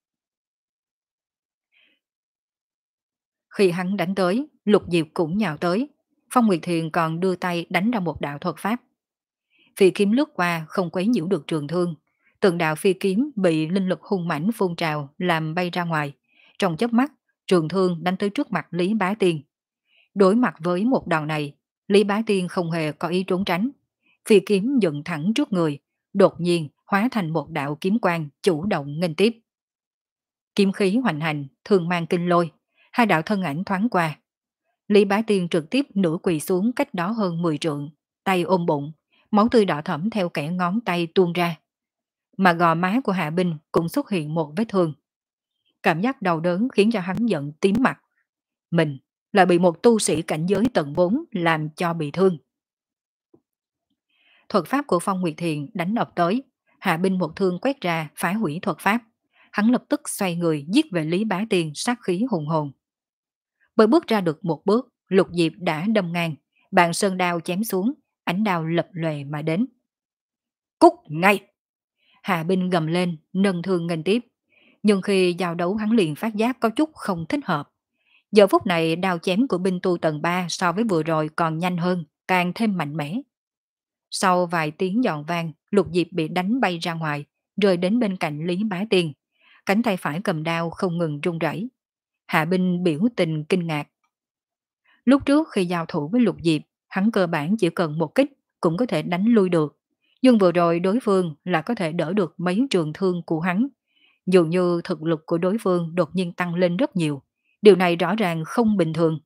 Khi hắn đánh tới, Lục Diệp cũng nhào tới. Phong Nguyệt Thiền còn đưa tay đánh ra một đạo thuật pháp. Phi kiếm lướt qua không quấy nhiễu được trường thương. Từng đạo phi kiếm bị linh lực hung mãnh phun trào làm bay ra ngoài. Trong chớp mắt, trường thương đánh tới trước mặt Lý Bá Tiên. Đối mặt với một đòn này, Lý Bá Tiên không hề có ý trốn tránh. Phi kiếm dựng thẳng trước người, đột nhiên hóa thành một đạo kiếm quang chủ động nghênh tiếp. Kiếm khí hoành hành, thường mang kinh lôi, hai đạo thân ảnh thoáng qua. Lý Bá Tiên trực tiếp nửa quỳ xuống cách đó hơn mười trượng, tay ôm bụng, máu tươi đỏ thẫm theo kẻ ngón tay tuôn ra. Mà gò má của Hạ Binh cũng xuất hiện một vết thương. Cảm giác đau đớn khiến cho hắn giận tím mặt. Mình là bị một tu sĩ cảnh giới tầng bốn làm cho bị thương. Thuật pháp của Phong Nguyệt Thiền đánh ập tới, Hạ Binh một thương quét ra phá hủy thuật pháp. Hắn lập tức xoay người giết về Lý Bá Tiên sát khí hùng hồn. Bởi bước ra được một bước, Lục Diệp đã đâm ngang, bàn sơn đao chém xuống, ánh đao lập lòe mà đến. Cút ngay! Hạ Binh gầm lên, nâng thương nghênh tiếp. Nhưng khi giao đấu hắn liền phát giác có chút không thích hợp. Giờ phút này đao chém của binh tu tầng ba so với vừa rồi còn nhanh hơn, càng thêm mạnh mẽ. Sau vài tiếng giòn vang, Lục Diệp bị đánh bay ra ngoài, rơi đến bên cạnh Lý Bá Tiên. Cánh tay phải cầm đao không ngừng run rẩy. Hạ Binh biểu tình kinh ngạc. Lúc trước khi giao thủ với Lục Diệp, hắn cơ bản chỉ cần một kích cũng có thể đánh lui được. Nhưng vừa rồi đối phương là có thể đỡ được mấy trường thương của hắn. Dường như thực lực của đối phương đột nhiên tăng lên rất nhiều. Điều này rõ ràng không bình thường.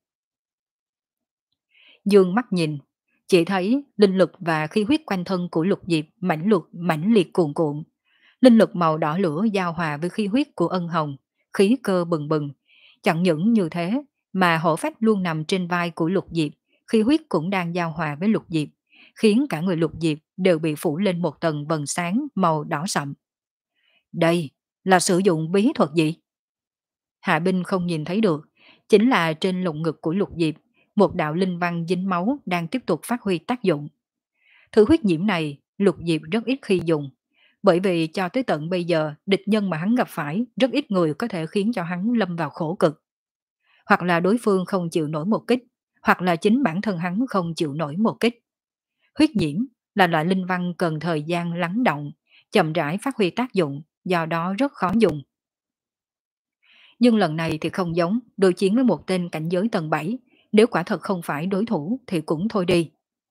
Dương mắt nhìn, chỉ thấy linh lực và khí huyết quanh thân của Lục Diệp mãnh lực mãnh liệt cuồn cuộn. Linh lực màu đỏ lửa giao hòa với khí huyết của Ân Hồng, khí cơ bừng bừng. Chẳng những như thế, mà hổ phách luôn nằm trên vai của Lục Diệp, khí huyết cũng đang giao hòa với Lục Diệp, khiến cả người Lục Diệp đều bị phủ lên một tầng vầng sáng màu đỏ sậm. Đây là sử dụng bí thuật gì? Hạ Binh không nhìn thấy được, chính là trên lồng ngực của Lục Diệp, một đạo linh văn dính máu đang tiếp tục phát huy tác dụng. Thứ huyết nhiễm này, Lục Diệp rất ít khi dùng, bởi vì cho tới tận bây giờ, địch nhân mà hắn gặp phải, rất ít người có thể khiến cho hắn lâm vào khổ cực. Hoặc là đối phương không chịu nổi một kích, hoặc là chính bản thân hắn không chịu nổi một kích. Huyết nhiễm là loại linh văn cần thời gian lắng động, chậm rãi phát huy tác dụng, do đó rất khó dùng. Nhưng lần này thì không giống, đối chiến với một tên cảnh giới tầng bảy, nếu quả thật không phải đối thủ thì cũng thôi đi.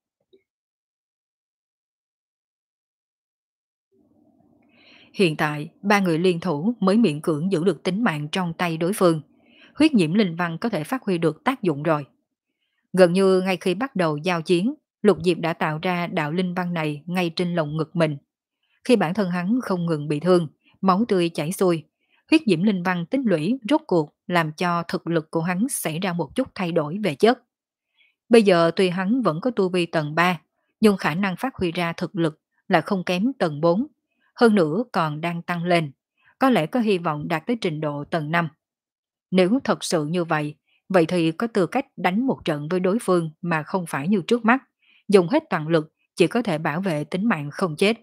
Hiện tại, ba người liên thủ mới miễn cưỡng giữ được tính mạng trong tay đối phương. Huyết nhiễm linh văn có thể phát huy được tác dụng rồi. Gần như ngay khi bắt đầu giao chiến, Lục Diệp đã tạo ra đạo linh văn này ngay trên lồng ngực mình. Khi bản thân hắn không ngừng bị thương, máu tươi chảy xuôi, huyết nhiễm linh văn tích lũy rốt cuộc làm cho thực lực của hắn xảy ra một chút thay đổi về chất. Bây giờ tuy hắn vẫn có tu vi tầng ba, nhưng khả năng phát huy ra thực lực là không kém tầng bốn, hơn nữa còn đang tăng lên, có lẽ có hy vọng đạt tới trình độ tầng năm. Nếu thật sự như vậy, vậy thì có tư cách đánh một trận với đối phương mà không phải như trước mắt, dùng hết toàn lực chỉ có thể bảo vệ tính mạng không chết.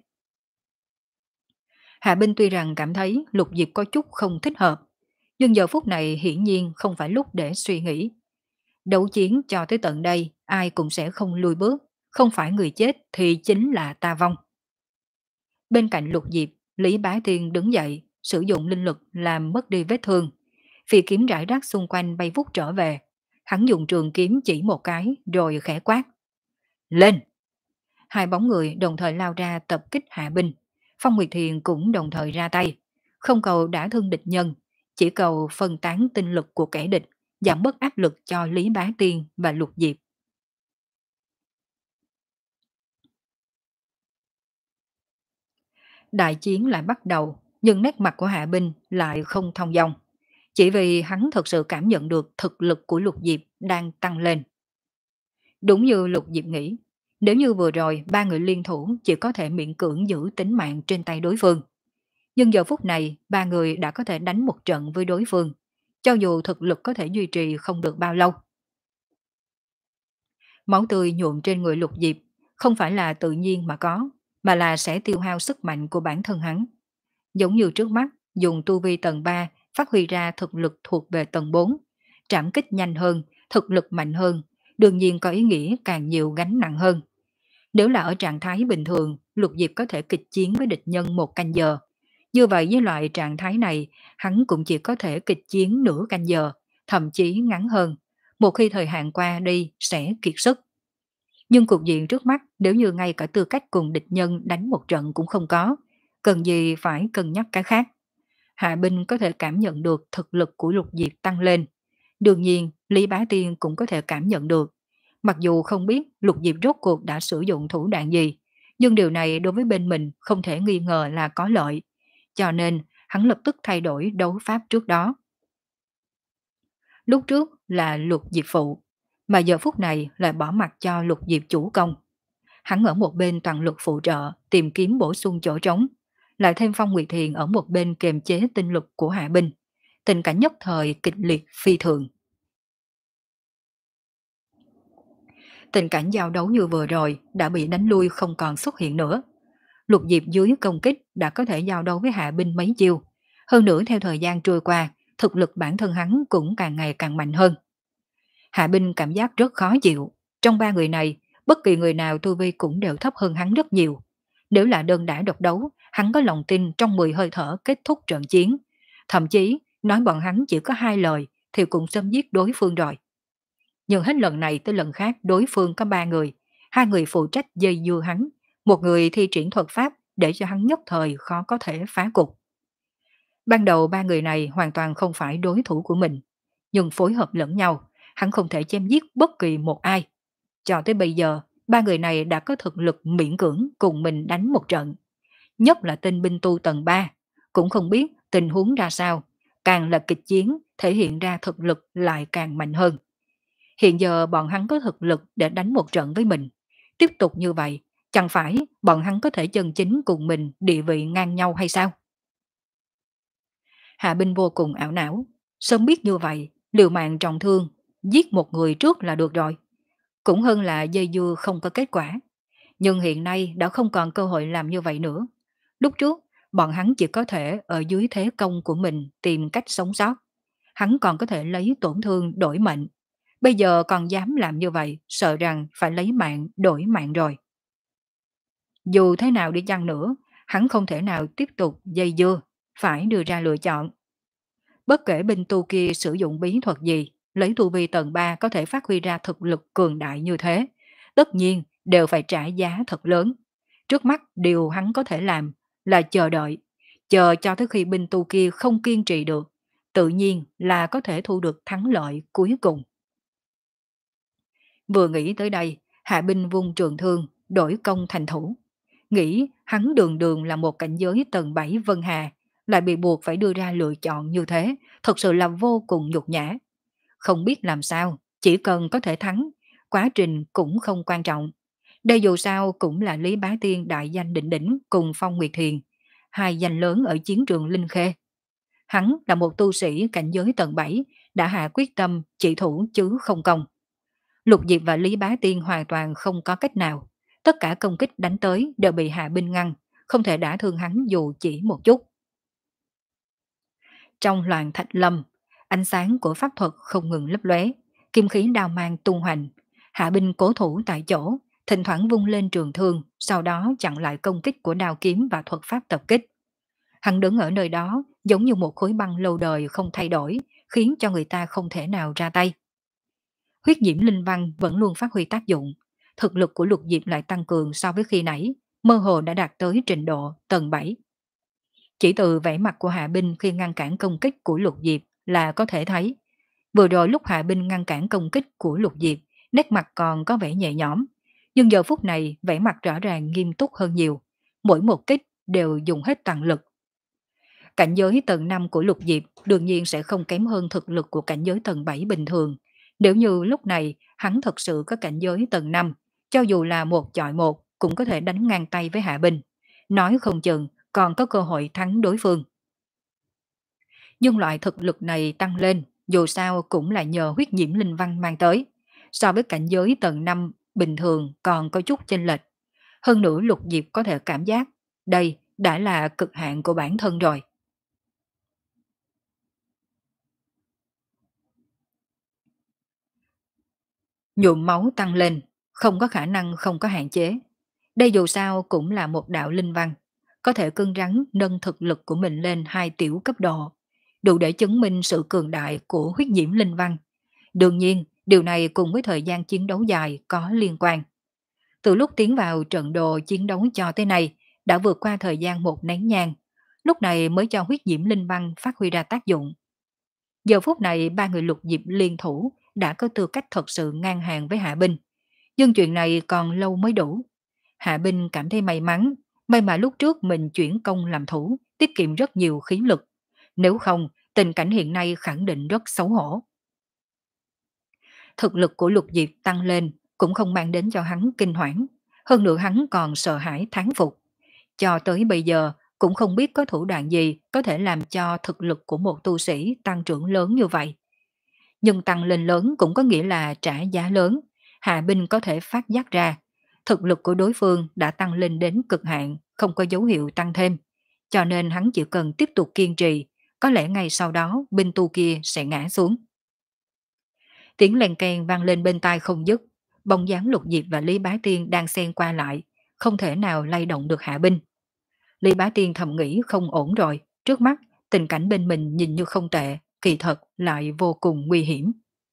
Hạ Binh tuy rằng cảm thấy Lục Diệp có chút không thích hợp, nhưng giờ phút này hiển nhiên không phải lúc để suy nghĩ. Đấu chiến cho tới tận đây, ai cũng sẽ không lùi bước, không phải người chết thì chính là ta vong. Bên cạnh Lục Diệp, Lý Bá Tiên đứng dậy, sử dụng linh lực làm mất đi vết thương. Phi kiếm rải rác xung quanh bay vút trở về. Hắn dùng trường kiếm chỉ một cái rồi khẽ quát. Lên! Hai bóng người đồng thời lao ra tập kích Hạ Binh. Phong Nguyệt Thiền cũng đồng thời ra tay. Không cầu đã thương địch nhân, chỉ cầu phân tán tinh lực của kẻ địch, giảm bớt áp lực cho Lý Bá Tiên và Lục Diệp. Đại chiến lại bắt đầu, nhưng nét mặt của Hạ Binh lại không thông dong. Chỉ vì hắn thật sự cảm nhận được thực lực của Lục Diệp đang tăng lên. Đúng như Lục Diệp nghĩ, nếu như vừa rồi ba người liên thủ chỉ có thể miễn cưỡng giữ tính mạng trên tay đối phương. Nhưng giờ phút này, ba người đã có thể đánh một trận với đối phương, cho dù thực lực có thể duy trì không được bao lâu. Máu tươi nhuộm trên người Lục Diệp không phải là tự nhiên mà có, mà là sẽ tiêu hao sức mạnh của bản thân hắn. Giống như trước mắt, dùng tu vi tầng ba phát huy ra thực lực thuộc về tầng bốn, trảm kích nhanh hơn, thực lực mạnh hơn, đương nhiên có ý nghĩa càng nhiều gánh nặng hơn. Nếu là ở trạng thái bình thường, Lục Diệp có thể kịch chiến với địch nhân một canh giờ. Như vậy với loại trạng thái này, hắn cũng chỉ có thể kịch chiến nửa canh giờ, thậm chí ngắn hơn. Một khi thời hạn qua đi sẽ kiệt sức. Nhưng cục diện trước mắt nếu như ngay cả tư cách cùng địch nhân đánh một trận cũng không có, cần gì phải cân nhắc cái khác. Hạ Binh có thể cảm nhận được thực lực của Lục Diệp tăng lên. Đương nhiên, Lý Bá Tiên cũng có thể cảm nhận được. Mặc dù không biết Lục Diệp rốt cuộc đã sử dụng thủ đoạn gì, nhưng điều này đối với bên mình không thể nghi ngờ là có lợi. Cho nên, hắn lập tức thay đổi đấu pháp trước đó. Lúc trước là Lục Diệp phụ, mà giờ phút này lại bỏ mặt cho Lục Diệp chủ công. Hắn ở một bên toàn lực phụ trợ, tìm kiếm bổ sung chỗ trống, lại thêm Phong Nguyệt Thiền ở một bên kềm chế tinh lực của Hạ Binh. Tình cảnh nhất thời kịch liệt phi thường. Tình cảnh giao đấu như vừa rồi đã bị đánh lui không còn xuất hiện nữa. Lục Diệp dưới công kích đã có thể giao đấu với Hạ Binh mấy chiêu. Hơn nữa theo thời gian trôi qua, thực lực bản thân hắn cũng càng ngày càng mạnh hơn. Hạ Binh cảm giác rất khó chịu. Trong ba người này, bất kỳ người nào tu vi cũng đều thấp hơn hắn rất nhiều. Nếu là đơn đả độc đấu, hắn có lòng tin trong mười hơi thở kết thúc trận chiến. Thậm chí, nói bọn hắn chỉ có hai lời thì cũng xâm giết đối phương rồi. Nhưng hết lần này tới lần khác đối phương có ba người, hai người phụ trách dây dưa hắn, một người thi triển thuật pháp để cho hắn nhất thời khó có thể phá cục. Ban đầu ba người này hoàn toàn không phải đối thủ của mình, nhưng phối hợp lẫn nhau, hắn không thể chém giết bất kỳ một ai. Cho tới bây giờ, ba người này đã có thực lực miễn cưỡng cùng mình đánh một trận. Nhất là tên binh tu tầng ba, cũng không biết tình huống ra sao, càng là kịch chiến thể hiện ra thực lực lại càng mạnh hơn. Hiện giờ bọn hắn có thực lực để đánh một trận với mình. Tiếp tục như vậy, chẳng phải bọn hắn có thể chân chính cùng mình địa vị ngang nhau hay sao? Hạ Binh vô cùng ảo não. Sớm biết như vậy, liều mạng trọng thương, giết một người trước là được rồi. Cũng hơn là dây dưa không có kết quả. Nhưng hiện nay đã không còn cơ hội làm như vậy nữa. Lúc trước, bọn hắn chỉ có thể ở dưới thế công của mình tìm cách sống sót. Hắn còn có thể lấy tổn thương đổi mệnh. Bây giờ còn dám làm như vậy, sợ rằng phải lấy mạng đổi mạng rồi. Dù thế nào đi chăng nữa, hắn không thể nào tiếp tục dây dưa, phải đưa ra lựa chọn. Bất kể binh tu kia sử dụng bí thuật gì, lấy tu vi tầng ba có thể phát huy ra thực lực cường đại như thế, tất nhiên đều phải trả giá thật lớn. Trước mắt điều hắn có thể làm là chờ đợi, chờ cho tới khi binh tu kia không kiên trì được, tự nhiên là có thể thu được thắng lợi cuối cùng. Vừa nghĩ tới đây, Hạ Binh vung trường thương, đổi công thành thủ. Nghĩ hắn đường đường là một cảnh giới tầng bảy Vân Hà, lại bị buộc phải đưa ra lựa chọn như thế, thật sự là vô cùng nhục nhã. Không biết làm sao, chỉ cần có thể thắng, quá trình cũng không quan trọng. Đây dù sao cũng là Lý Bá Tiên đại danh đỉnh đỉnh cùng Phong Nguyệt Thiền, hai danh lớn ở chiến trường Linh Khê. Hắn là một tu sĩ cảnh giới tầng bảy, đã hạ quyết tâm chỉ thủ chứ không công. Lục Diệp và Lý Bá Tiên hoàn toàn không có cách nào. Tất cả công kích đánh tới đều bị Hạ Binh ngăn, không thể đả thương hắn dù chỉ một chút. Trong loạn thạch lâm, ánh sáng của pháp thuật không ngừng lấp lóe, kim khí đao mang tung hoành. Hạ Binh cố thủ tại chỗ, thỉnh thoảng vung lên trường thương, sau đó chặn lại công kích của đao kiếm và thuật pháp tập kích. Hắn đứng ở nơi đó giống như một khối băng lâu đời không thay đổi, khiến cho người ta không thể nào ra tay. Huyết diễm linh văn vẫn luôn phát huy tác dụng, thực lực của Lục Diệp lại tăng cường so với khi nãy, mơ hồ đã đạt tới trình độ tầng bảy. Chỉ từ vẻ mặt của Hạ Binh khi ngăn cản công kích của Lục Diệp là có thể thấy, vừa rồi lúc Hạ Binh ngăn cản công kích của Lục Diệp, nét mặt còn có vẻ nhẹ nhõm, nhưng giờ phút này vẻ mặt rõ ràng nghiêm túc hơn nhiều, mỗi một kích đều dùng hết toàn lực. Cảnh giới tầng năm của Lục Diệp đương nhiên sẽ không kém hơn thực lực của cảnh giới tầng bảy bình thường. Nếu như lúc này hắn thật sự có cảnh giới tầng năm, cho dù là một chọi một cũng có thể đánh ngang tay với Hạ Binh. Nói không chừng còn có cơ hội thắng đối phương. Nhưng loại thực lực này tăng lên, dù sao cũng là nhờ huyết nhiễm linh văn mang tới. So với cảnh giới tầng năm bình thường còn có chút chênh lệch. Hơn nữa Lục Diệp có thể cảm giác, đây đã là cực hạn của bản thân rồi. Nhuộm máu tăng lên, không có khả năng không có hạn chế. Đây dù sao cũng là một đạo linh văn, có thể cứng rắn nâng thực lực của mình lên hai tiểu cấp độ, đủ để chứng minh sự cường đại của huyết nhiễm linh văn. Đương nhiên, điều này cùng với thời gian chiến đấu dài có liên quan. Từ lúc tiến vào trận đồ chiến đấu cho tới nay, đã vượt qua thời gian một nén nhang, lúc này mới cho huyết nhiễm linh văn phát huy ra tác dụng. Giờ phút này ba người lục diệp liên thủ đã có tư cách thật sự ngang hàng với Hạ Binh. Nhưng chuyện này còn lâu mới đủ. Hạ Binh cảm thấy may mắn, may mà lúc trước mình chuyển công làm thủ, tiết kiệm rất nhiều khí lực. Nếu không, tình cảnh hiện nay khẳng định rất xấu hổ. Thực lực của lục diệp tăng lên cũng không mang đến cho hắn kinh hoảng. Hơn nữa hắn còn sợ hãi thán phục. Cho tới bây giờ cũng không biết có thủ đoạn gì có thể làm cho thực lực của một tu sĩ tăng trưởng lớn như vậy. Nhưng tăng lên lớn cũng có nghĩa là trả giá lớn. Hạ binh có thể phát giác ra, thực lực của đối phương đã tăng lên đến cực hạn, không có dấu hiệu tăng thêm. Cho nên hắn chỉ cần tiếp tục kiên trì, có lẽ ngay sau đó binh tu kia sẽ ngã xuống. Tiếng len keng vang lên bên tai không dứt, bóng dáng Lục Diệp và Lý Bá Tiên đang xen qua lại, không thể nào lay động được Hạ binh. Lý Bá Tiên thầm nghĩ không ổn rồi, trước mắt tình cảnh bên mình nhìn như không tệ, kỳ thật lại vô cùng nguy hiểm.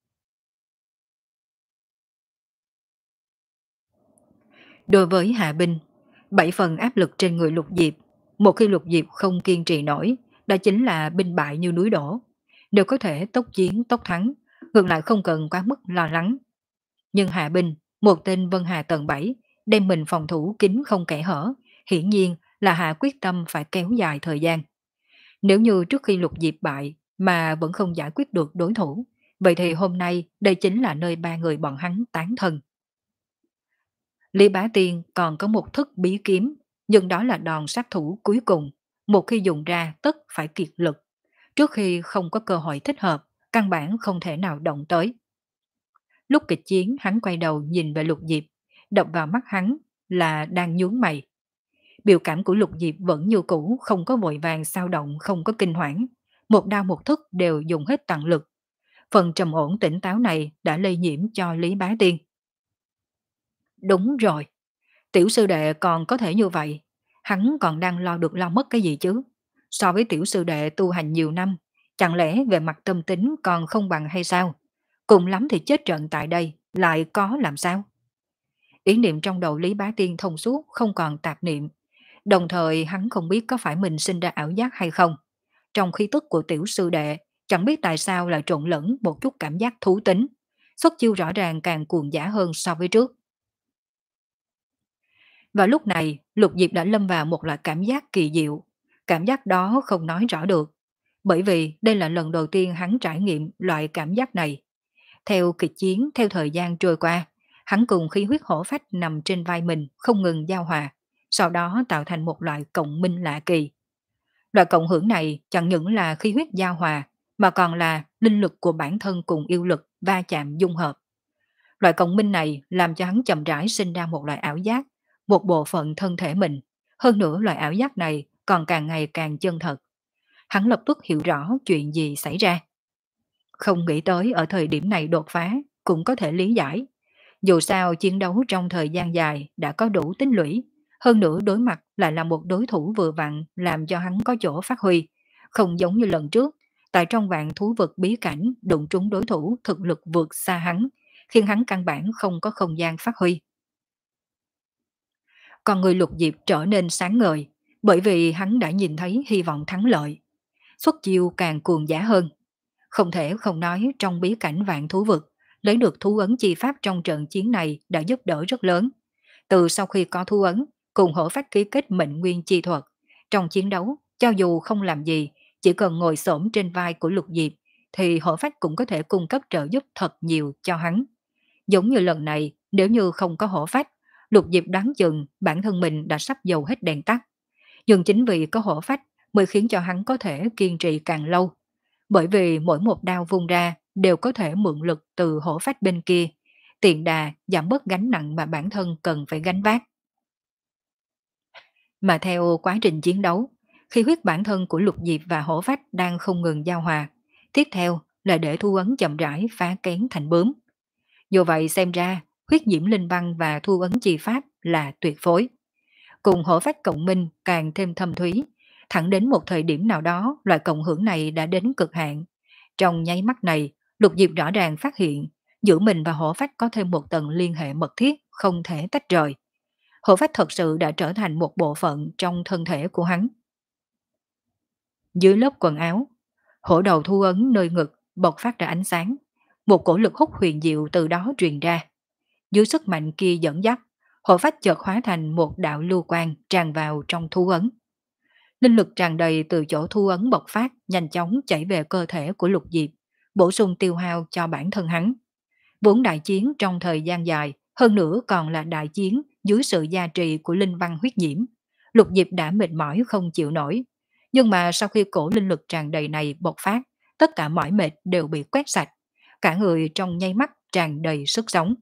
Đối với Hạ binh, bảy phần áp lực trên người Lục Diệp, một khi Lục Diệp không kiên trì nổi, đó chính là binh bại như núi đổ. Đều có thể tốc chiến tốc thắng, ngược lại không cần quá mức lo lắng. Nhưng Hạ binh, một tên Vân Hà tầng bảy, đem mình phòng thủ kín không kẽ hở, hiển nhiên là Hạ quyết tâm phải kéo dài thời gian. Nếu như trước khi Lục Diệp bại mà vẫn không giải quyết được đối thủ, vậy thì hôm nay đây chính là nơi ba người bọn hắn tán thân. Lý Bá Tiên còn có một thức bí kiếm, nhưng đó là đòn sát thủ cuối cùng. Một khi dùng ra tất phải kiệt lực. Trước khi không có cơ hội thích hợp, căn bản không thể nào động tới. Lúc kịch chiến hắn quay đầu nhìn về Lục Diệp, đập vào mắt hắn là đang nhướng mày. Biểu cảm của Lục Diệp vẫn như cũ, không có vội vàng sao động, không có kinh hoảng. Một đao một thức đều dùng hết toàn lực. Phần trầm ổn tỉnh táo này đã lây nhiễm cho Lý Bá Tiên. Đúng rồi, tiểu sư đệ còn có thể như vậy, hắn còn đang lo được lo mất cái gì chứ? So với tiểu sư đệ tu hành nhiều năm, chẳng lẽ về mặt tâm tính còn không bằng hay sao? Cùng lắm thì chết trận tại đây, lại có làm sao? Ý niệm trong đầu Lý Bá Tiên thông suốt, không còn tạp niệm. Đồng thời hắn không biết có phải mình sinh ra ảo giác hay không. Trong khí tức của tiểu sư đệ, chẳng biết tại sao lại trộn lẫn một chút cảm giác thú tính. Xuất chiêu rõ ràng càng cuồng dã hơn so với trước. Và lúc này, Lục Diệp đã lâm vào một loại cảm giác kỳ diệu. Cảm giác đó không nói rõ được. Bởi vì đây là lần đầu tiên hắn trải nghiệm loại cảm giác này. Theo kịch chiến, theo thời gian trôi qua, hắn cùng khí huyết hổ phách nằm trên vai mình không ngừng giao hòa, sau đó tạo thành một loại cộng minh lạ kỳ. Loại cộng hưởng này chẳng những là khí huyết giao hòa, mà còn là linh lực của bản thân cùng yêu lực va chạm dung hợp. Loại cộng minh này làm cho hắn chậm rãi sinh ra một loại ảo giác, một bộ phận thân thể mình. Hơn nữa loại ảo giác này còn càng ngày càng chân thật. Hắn lập tức hiểu rõ chuyện gì xảy ra. Không nghĩ tới ở thời điểm này đột phá cũng có thể lý giải. Dù sao chiến đấu trong thời gian dài đã có đủ tính lũy, hơn nữa đối mặt lại là một đối thủ vừa vặn làm cho hắn có chỗ phát huy. Không giống như lần trước, tại trong vạn thú vực bí cảnh đụng trúng đối thủ thực lực vượt xa hắn, khiến hắn căn bản không có không gian phát huy. Còn người Lục Diệp trở nên sáng ngời, bởi vì hắn đã nhìn thấy hy vọng thắng lợi. Xuất chiêu càng cuồng giá hơn. Không thể không nói trong bí cảnh vạn thú vực, lấy được thú ấn chi pháp trong trận chiến này đã giúp đỡ rất lớn. Từ sau khi có thú ấn, cùng hổ phát ký kết mệnh nguyên chi thuật, trong chiến đấu, cho dù không làm gì, chỉ cần ngồi xổm trên vai của Lục Diệp, thì hổ phách cũng có thể cung cấp trợ giúp thật nhiều cho hắn. Giống như lần này, nếu như không có hổ phách, Lục Diệp đoán chừng bản thân mình đã sắp dầu hết đèn tắt. Nhưng chính vì có hổ phách mới khiến cho hắn có thể kiên trì càng lâu. Bởi vì mỗi một đao vung ra đều có thể mượn lực từ hổ phách bên kia, tiện đà giảm bớt gánh nặng mà bản thân cần phải gánh vác. Mà theo quá trình chiến đấu, khi huyết bản thân của Lục Diệp và Hổ Phách đang không ngừng giao hòa, tiếp theo là để thu ấn chậm rãi phá kén thành bướm. Dù vậy xem ra, huyết diễm linh văn và thu ấn chi pháp là tuyệt phối. Cùng Hổ Phách cộng minh càng thêm thâm thúy, thẳng đến một thời điểm nào đó loại cộng hưởng này đã đến cực hạn. Trong nháy mắt này, Lục Diệp rõ ràng phát hiện giữa mình và Hổ Phách có thêm một tầng liên hệ mật thiết không thể tách rời. Hổ Phách thật sự đã trở thành một bộ phận trong thân thể của hắn. Dưới lớp quần áo, hổ đầu thu ấn nơi ngực bộc phát ra ánh sáng. Một cổ lực hút huyền diệu từ đó truyền ra. Dưới sức mạnh kia dẫn dắt, hổ phách chợt hóa thành một đạo lưu quang tràn vào trong thu ấn. Linh lực tràn đầy từ chỗ thu ấn bộc phát nhanh chóng chảy về cơ thể của Lục Diệp, bổ sung tiêu hao cho bản thân hắn. Vốn đại chiến trong thời gian dài, hơn nữa còn là đại chiến dưới sự gia trì của linh văn huyết nhiễm. Lục Diệp đã mệt mỏi không chịu nổi. Nhưng mà sau khi cổ linh lực tràn đầy này bộc phát, tất cả mỏi mệt đều bị quét sạch. Cả người trong nháy mắt tràn đầy sức sống.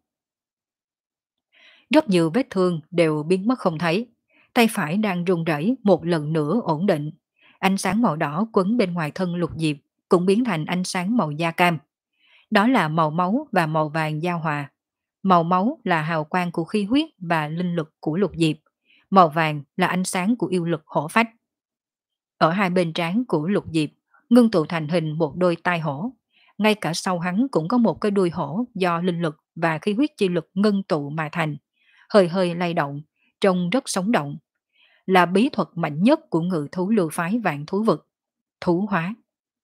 Rất nhiều vết thương đều biến mất không thấy. Tay phải đang run rẩy một lần nữa ổn định. Ánh sáng màu đỏ quấn bên ngoài thân Lục Diệp cũng biến thành ánh sáng màu da cam. Đó là màu máu và màu vàng giao hòa. Màu máu là hào quang của khí huyết và linh lực của Lục Diệp. Màu vàng là ánh sáng của yêu lực hổ phách. Ở hai bên trán của Lục Diệp ngưng tụ thành hình một đôi tai hổ. Ngay cả sau hắn cũng có một cái đuôi hổ do linh lực và khí huyết chi lực ngưng tụ mà thành. Hơi hơi lay động, trông rất sống động. Là bí thuật mạnh nhất của ngự thú lưu phái vạn thú vực. Thú hóa.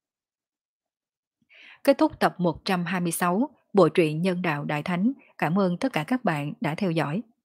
Kết thúc tập một trăm hai mươi sáu Bộ truyện Nhân đạo Đại Thánh. Cảm ơn tất cả các bạn đã theo dõi.